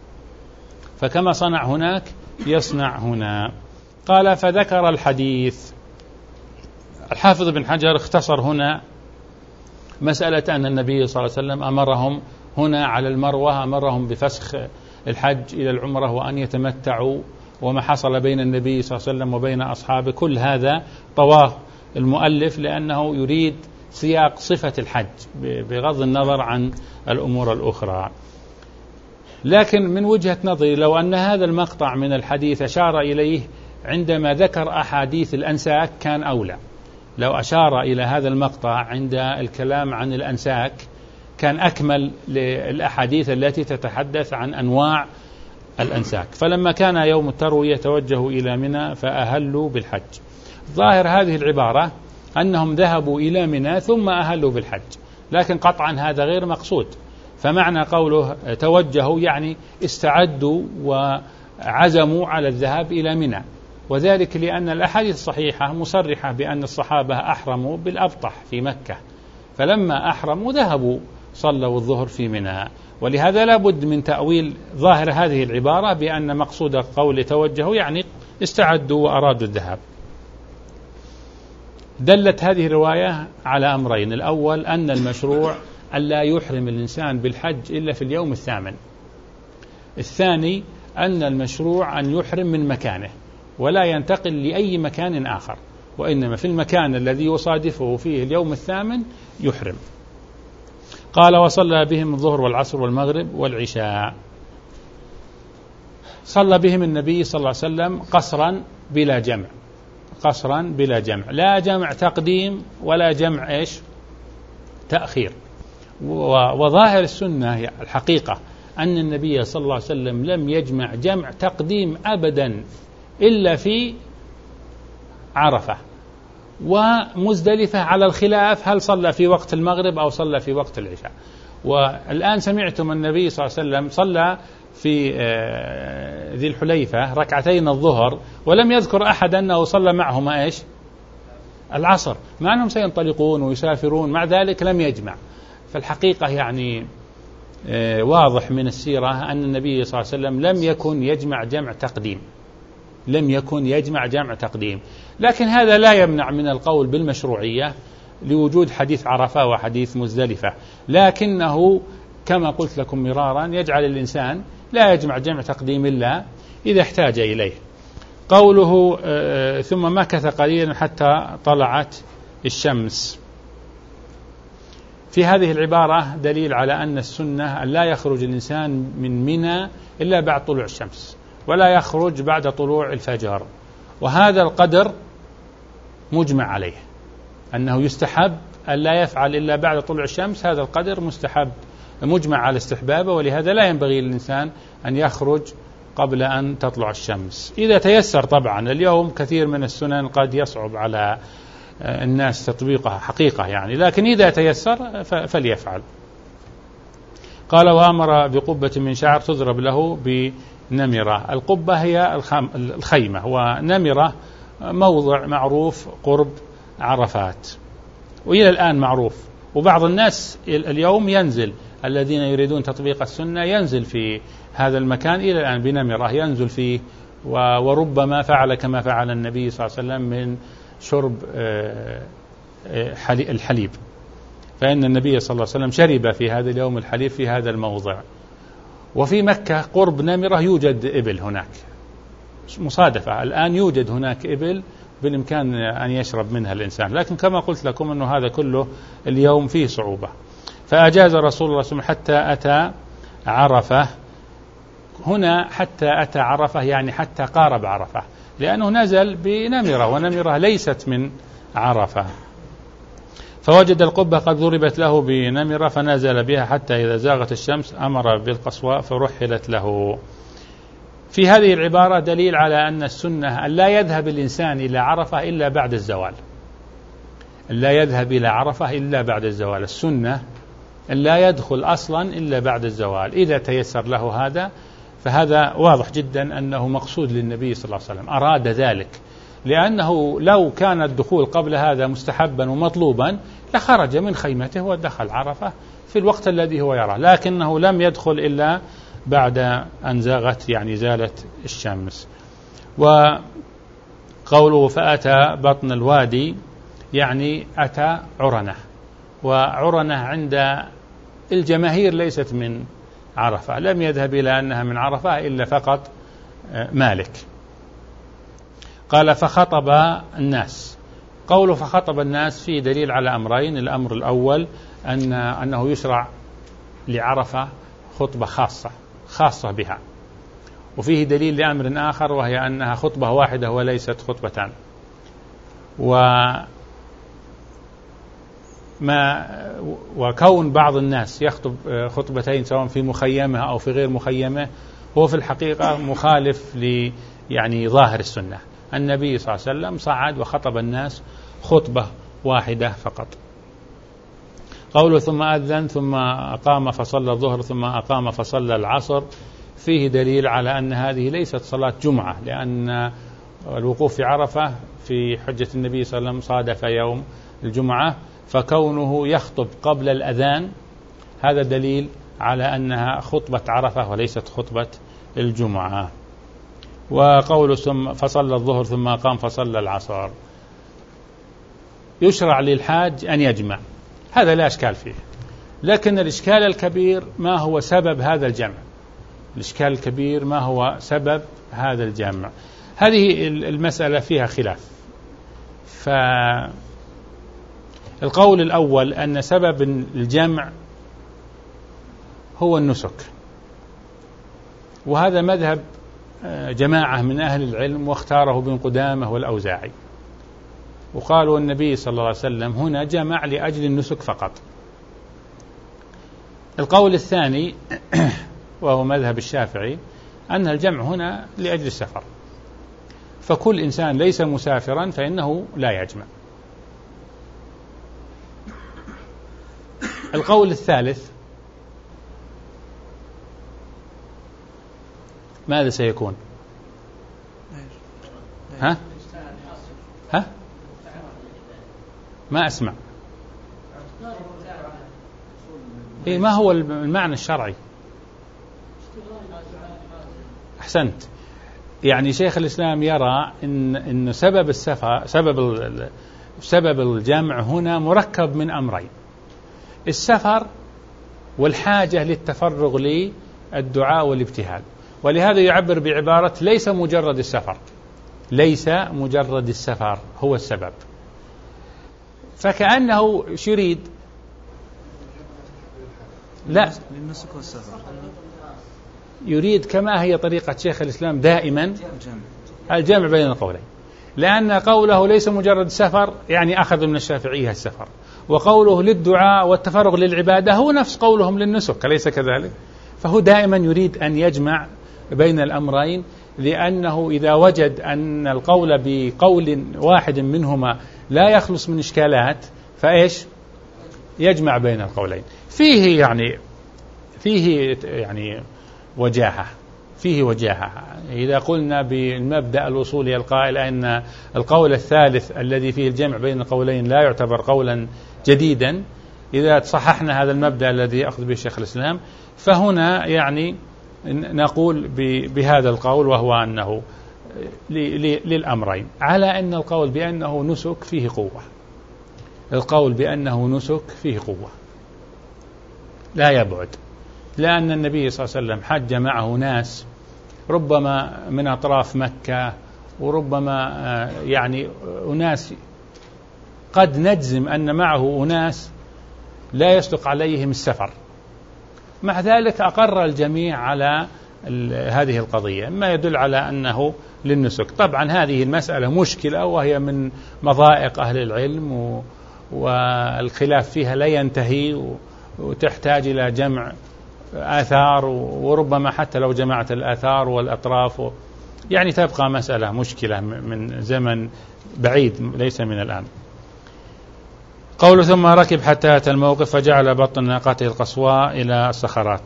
A: فكما صنع هناك يصنع هنا. قال فذكر الحديث. الحافظ بن حجر اختصر هنا مسألة أن النبي صلى الله عليه وسلم أمرهم هنا على المروة، أمرهم بفسخ الحج إلى العمرة وأن يتمتعوا، وما حصل بين النبي صلى الله عليه وسلم وبين أصحابه، كل هذا طواه المؤلف لأنه يريد سياق صفة الحج بغض النظر عن الأمور الأخرى. لكن من وجهة نظري لو أن هذا المقطع من الحديث أشار إليه عندما ذكر أحاديث الأنساك كان أولى. لو أشار إلى هذا المقطع عند الكلام عن الأنساك كان أكمل للأحاديث التي تتحدث عن أنواع الأنساك. فلما كان يوم التروية توجهوا إلى منى فأهلوا بالحج. ظاهر هذه العبارة أنهم ذهبوا إلى منى ثم أهلوا بالحج، لكن قطعا هذا غير مقصود. فمعنى قوله توجهوا يعني استعدوا وعزموا على الذهاب إلى منى، وذلك لأن الأحاديث الصحيحة مصرحة بأن الصحابة أحرموا بالأبطح في مكة، فلما أحرموا ذهبوا صلوا الظهر في منى، ولهذا لا بد من تأويل ظاهر هذه العبارة بأن مقصود قول توجهوا يعني استعدوا وأرادوا الذهاب. دلت هذه الرواية على أمرين: الأول أن المشروع ألا يحرم الإنسان بالحج إلا في اليوم الثامن. الثاني أن المشروع أن يحرم من مكانه ولا ينتقل لأي مكان آخر، وإنما في المكان الذي يصادفه فيه اليوم الثامن يحرم. قال وصلى بهم الظهر والعصر والمغرب والعشاء. صلى بهم النبي صلى الله عليه وسلم قصرا بلا جمع، قصرا بلا جمع، لا جمع تقديم ولا جمع إيش تأخير. وظاهر السنة الحقيقة أن النبي صلى الله عليه وسلم لم يجمع جمع تقديم أبدا إلا في عرفة ومزدلفة، على الخلاف هل صلى في وقت المغرب أو صلى في وقت العشاء. والآن سمعتم النبي صلى الله عليه وسلم صلى في ذي الحليفة ركعتين الظهر ولم يذكر أحد أنه صلى معهما إيش العصر، مع أنهم سينطلقون ويسافرون، مع ذلك لم يجمع. فالحقيقة يعني واضح من السيرة أن النبي صلى الله عليه وسلم لم يكن يجمع جمع تقديم، لم يكن يجمع جمع تقديم. لكن هذا لا يمنع من القول بالمشروعية لوجود حديث عرفة وحديث مزدلفة، لكنه كما قلت لكم مرارا يجعل الإنسان لا يجمع جمع تقديم إلا إذا احتاج إليه. قوله ثم مكث قليلا حتى طلعت الشمس، في هذه العبارة دليل على أن السنة أن لا يخرج الإنسان من منى إلا بعد طلوع الشمس، ولا يخرج بعد طلوع الفجر، وهذا القدر مجمع عليه أنه يستحب أن لا يفعل إلا بعد طلوع الشمس، هذا القدر مستحب مجمع على استحبابه، ولهذا لا ينبغي للإنسان أن يخرج قبل أن تطلع الشمس. إذا تيسر طبعا، اليوم كثير من السنن قد يصعب على الناس تطبيقها حقيقة يعني، لكن إذا تيسر فليفعل. قال وأمر بقبة من شعر تضرب له بنمرة. القبة هي الخيمة، ونمرة موضع معروف قرب عرفات، وإلى الآن معروف، وبعض الناس اليوم ينزل، الذين يريدون تطبيق السنة ينزل في هذا المكان إلى الآن بنمرة ينزل فيه، وربما فعل كما فعل النبي صلى الله عليه وسلم من شرب الحليب، فإن النبي صلى الله عليه وسلم شرب في هذا اليوم الحليب في هذا الموضع. وفي مكة قرب نمرة يوجد إبل هناك، مصادفة الآن يوجد هناك إبل بالإمكان أن يشرب منها الإنسان، لكن كما قلت لكم أنه هذا كله اليوم فيه صعوبة. فأجاز رسول الله صلى الله عليه وسلم حتى أتى عرفة. هنا حتى أتى عرفة يعني حتى قارب عرفة، لأنه نزل بنمرة، ونمرة ليست من عرفة. فوجد القبة قد ضربت له بنمرة فنزل بها حتى إذا زاغت الشمس أمر بالقصواء فرحلت له. في هذه العبارة دليل على أن السنة أن لا يذهب الإنسان إلى عرفة إلا بعد الزوال، لا يذهب إلى عرفة إلا بعد الزوال. السنة أن لا يدخل أصلا إلا بعد الزوال، إذا تيسر له هذا فهذا واضح جدا أنه مقصود للنبي صلى الله عليه وسلم، أراد ذلك، لأنه لو كان الدخول قبل هذا مستحبا ومطلوبا لخرج من خيمته ودخل عرفة في الوقت الذي هو يراه، لكنه لم يدخل إلا بعد أن زاغت يعني زالت الشمس. وقوله فأتى بطن الوادي يعني أتى عرنة، وعرنة عند الجماهير ليست من عرفة، لم يذهب إلى أنها من عرفة إلا فقط مالك. قال فخطب الناس. قوله فخطب الناس فيه دليل على أمرين. الأمر الأول أن أنه يشرع لعرفة خطبة خاصة خاصة بها، وفيه دليل لأمر آخر وهي أنها خطبة واحدة وليست خطبتان. وما وكون بعض الناس يخطب خطبتين سواء في مخيمة أو في غير مخيمة هو في الحقيقة مخالف ل يعني ظاهر السنة. النبي صلى الله عليه وسلم صعد وخطب الناس خطبة واحدة فقط. قوله ثم أذن ثم أقام فصلى الظهر ثم أقام فصلى العصر فيه دليل على أن هذه ليست صلاة جمعة، لأن الوقوف في عرفة في حجة النبي صلى الله عليه وسلم صادف يوم الجمعة، فكونه يخطب قبل الأذان هذا دليل على أنها خطبة عرفة وليست خطبة الجمعة. وقوله ثم فصلى الظهر ثم قام فصلى العصر، يشرع للحاج أن يجمع، هذا لا إشكال فيه، لكن الإشكال الكبير ما هو سبب هذا الجمع. الإشكال الكبير ما هو سبب هذا الجمع، هذه المسألة فيها خلاف. فالقول الأول أن سبب الجمع هو النسك، وهذا مذهب جماعة من أهل العلم واختاره ابن قدامة والأوزاعي، وقالوا النبي صلى الله عليه وسلم هنا جمع لأجل النسك فقط. القول الثاني وهو مذهب الشافعي أن الجمع هنا لأجل السفر، فكل إنسان ليس مسافرا فإنه لا يجمع. القول الثالث ماذا سيكون؟ ها؟ ها؟ ما أسمع. إيه ما هو المعنى الشرعي؟ أحسنت. يعني شيخ الإسلام يرى إن إن سبب السفر سبب سبب الجمع هنا مركب من أمرين: السفر والحاجة للتفرغ للدعاء والابتهال. ولهذا يعبر بعبارة ليس مجرد السفر، ليس مجرد السفر هو السبب. فكأنه يريد لا يريد كما هي طريقة شيخ الإسلام دائما الجمع بين القولين، لأن قوله ليس مجرد سفر يعني أخذ من الشافعية السفر، وقوله للدعاء والتفرغ للعبادة هو نفس قولهم للنسك، أليس كذلك؟ فهو دائما يريد أن يجمع بين الأمرين، لأنه إذا وجد أن القول بقول واحد منهما لا يخلص من إشكالات فإيش يجمع بين القولين. فيه يعني فيه يعني وجاهة فيه وجاهة إذا قلنا بالمبدأ الوصولي القائل أن القول الثالث الذي فيه الجمع بين القولين لا يعتبر قولا جديدا، إذا صححنا هذا المبدأ الذي أخذ به شيخ الإسلام، فهنا يعني نقول بهذا القول، وهو أنه للأمرين، على أن القول بأنه نسك فيه قوة. القول بأنه نسك فيه قوة لا يبعد، لأن النبي صلى الله عليه وسلم حج معه ناس ربما من أطراف مكة، وربما يعني أناس قد نجزم أن معه أناس لا يصدق عليهم السفر، مع ذلك أقر الجميع على هذه القضية، ما يدل على أنه للنسك. طبعا هذه المسألة مشكلة، وهي من مضائق أهل العلم، والخلاف فيها لا ينتهي، وتحتاج إلى جمع آثار، وربما حتى لو جمعت الآثار والأطراف يعني تبقى مسألة مشكلة من زمن بعيد ليس من الآن. قول ثم ركب حتى أتى الموقف فجعل بطن ناقته القصواء إلى الصخرات.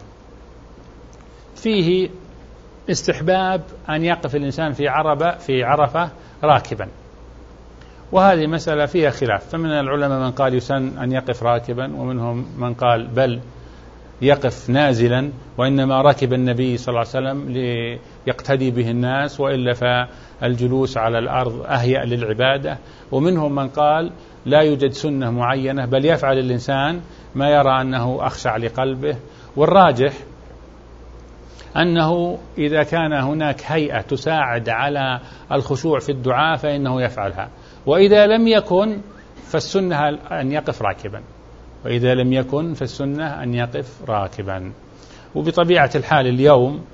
A: فيه استحباب أن يقف الإنسان في عربة في عرفة راكبا، وهذه مسألة فيها خلاف، فمن العلماء من قال يسن أن يقف راكبا، ومنهم من قال بل يقف نازلا، وإنما ركب النبي صلى الله عليه وسلم ليقتدي به الناس، وإلا فالجلوس على الأرض أهيأ للعبادة. ومنهم من قال لا يوجد سنة معينة، بل يفعل الإنسان ما يرى أنه أخشع لقلبه، والراجح أنه إذا كان هناك هيئة تساعد على الخشوع في الدعاء فإنه يفعلها، وإذا لم يكن فالسنة أن يقف راكبا وإذا لم يكن فالسنة أن يقف راكبا. وبطبيعة الحال اليوم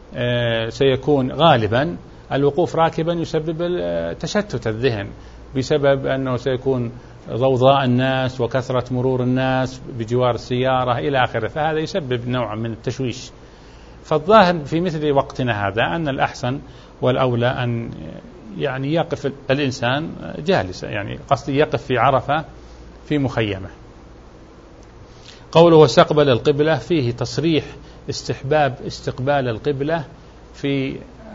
A: سيكون غالبا الوقوف راكبا يسبب تشتت الذهن، بسبب أنه سيكون ضوضاء الناس وكثرة مرور الناس بجوار السيارة إلى آخره، فهذا يسبب نوع من التشويش. فالظاهر في مثل وقتنا هذا أن الأحسن والأولى أن يعني يقف الإنسان جالسا، يعني قصدي يقف في عرفة في مخيمة. قوله واستقبل القبلة فيه تصريح استحباب استقبال القبلة في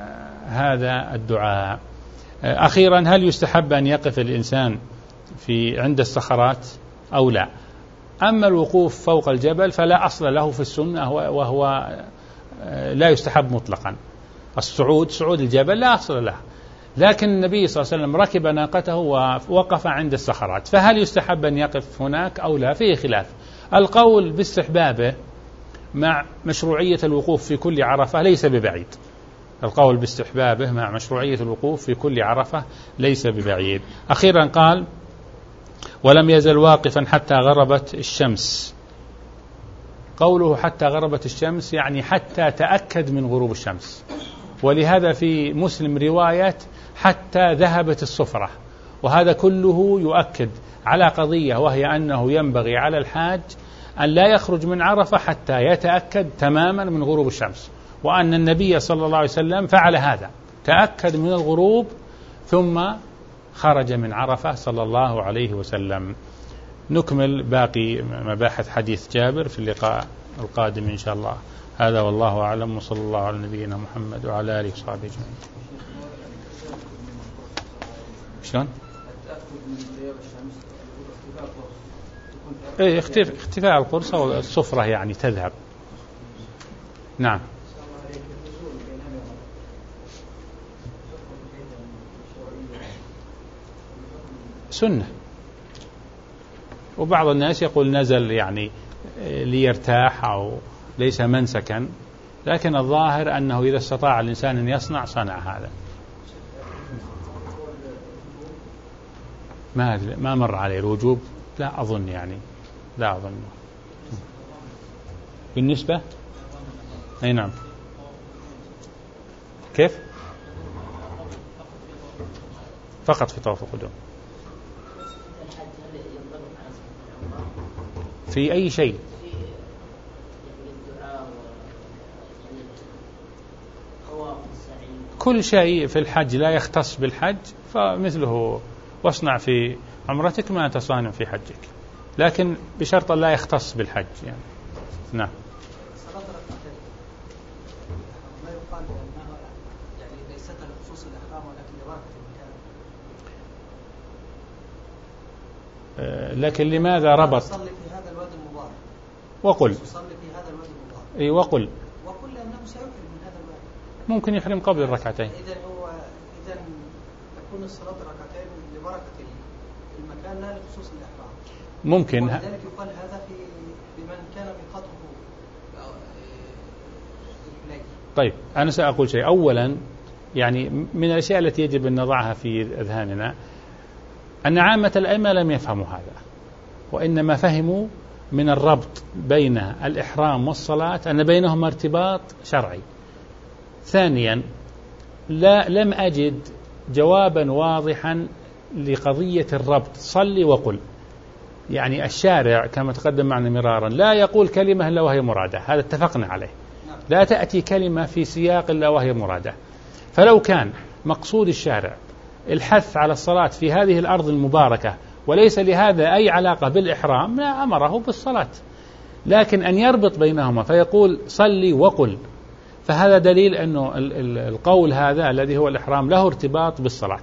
A: هذا الدعاء. أخيرا، هل يستحب أن يقف الإنسان في عند الصخرات أو لا؟ أما الوقوف فوق الجبل فلا أصل له في السنة، وهو لا يستحب مطلقا. الصعود صعود الجبل لا أصل له، لكن النبي صلى الله عليه وسلم ركب ناقته ووقف عند الصخرات، فهل يستحب أن يقف هناك أو لا؟ فيه خلاف. القول باستحبابه مع مشروعية الوقوف في كل عرفة ليس ببعيد، القول باستحبابه مع مشروعية الوقوف في كل عرفة ليس ببعيد. أخيرا قال ولم يزل واقفا حتى غربت الشمس. قوله حتى غربت الشمس يعني حتى تأكد من غروب الشمس، ولهذا في مسلم رواية حتى ذهبت الصفرة، وهذا كله يؤكد على قضية، وهي أنه ينبغي على الحاج أن لا يخرج من عرفة حتى يتأكد تماما من غروب الشمس، وأن النبي صلى الله عليه وسلم فعل هذا، تأكد من الغروب ثم خرج من عرفة صلى الله عليه وسلم. نكمل باقي مباحث حديث جابر في اللقاء القادم إن شاء الله. هذا والله أعلم، وصلى الله على نبينا محمد وعلى آله وصحبه أجمعين. شلون؟ إيه اختفاء القرص أو الصفرة يعني تذهب. نعم. سنة وبعض الناس يقول نزل يعني ليرتاح أو ليس منسكا، لكن الظاهر أنه إذا استطاع الإنسان أن يصنع صنع هذا. ما ما مر عليه الوجوب، لا أظن يعني لا أظن. بالنسبة أي نعم. كيف؟ فقط في طواف القدوم. في أي شيء؟ كل شيء في الحج لا يختص بالحج فمثله واصنع في عمرتك ما تصانع في حجك، لكن بشرط لا يختص بالحج يعني. نعم. لكن لماذا ربط؟
C: صلي في هذا الوادي المبارك.
A: وقل
C: صلي في هذا الوادي المبارك.
A: اي وقل.
C: وقل لأنه سيحرم من هذا الوادي.
A: ممكن يحرم قبل الركعتين.
C: إذا هو إذا تكون الصلاة ركعتين لبركة المكان لا لخصوص الإحرام.
A: ممكن.
C: ولذلك يقال هذا في بمن كان ميقاته إليه.
A: طيب أنا سأقول شيء. أولا يعني من الأشياء التي يجب أن نضعها في أذهاننا أن عامة الأئمة لم يفهموا هذا، وإنما فهموا من الربط بين الإحرام والصلاة أن بينهما ارتباط شرعي. ثانيا لا لم أجد جوابا واضحا لقضية الربط صلي وقل. يعني الشارع كما تقدم معنا مرارا لا يقول كلمة إلا وهي مرادة، هذا اتفقنا عليه. لا تأتي كلمة في سياق إلا وهي مرادة. فلو كان مقصود الشارع الحث على الصلاة في هذه الأرض المباركة وليس لهذا أي علاقة بالإحرام لا أمره بالصلاة، لكن أن يربط بينهما فيقول صلي وقل، فهذا دليل أنه القول هذا الذي هو الإحرام له ارتباط بالصلاة.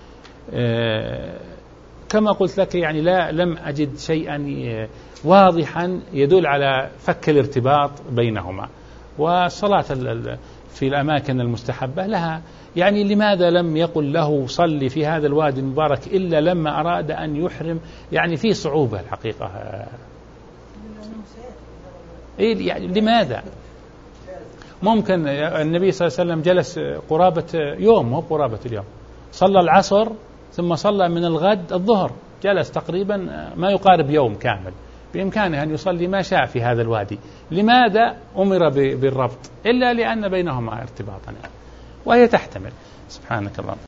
A: كما قلت لك يعني لا لم أجد شيئا واضحا يدل على فك الارتباط بينهما. والصلاة في الأماكن المستحبة لها يعني لماذا لم يقل له صلي في هذا الوادي المبارك إلا لما أراد أن يحرم؟ يعني في صعوبة الحقيقة. إيه يعني لماذا؟ ممكن النبي صلى الله عليه وسلم جلس قرابة يوم، مو قرابة اليوم، صلى العصر ثم صلى من الغد الظهر، جلس تقريبا ما يقارب يوم كامل، بإمكانه أن يصلي ما شاء في هذا الوادي. لماذا أمر بالربط؟ إلا لأن بينهما ارتباطا، وهي تحتمل. سبحانك اللهم.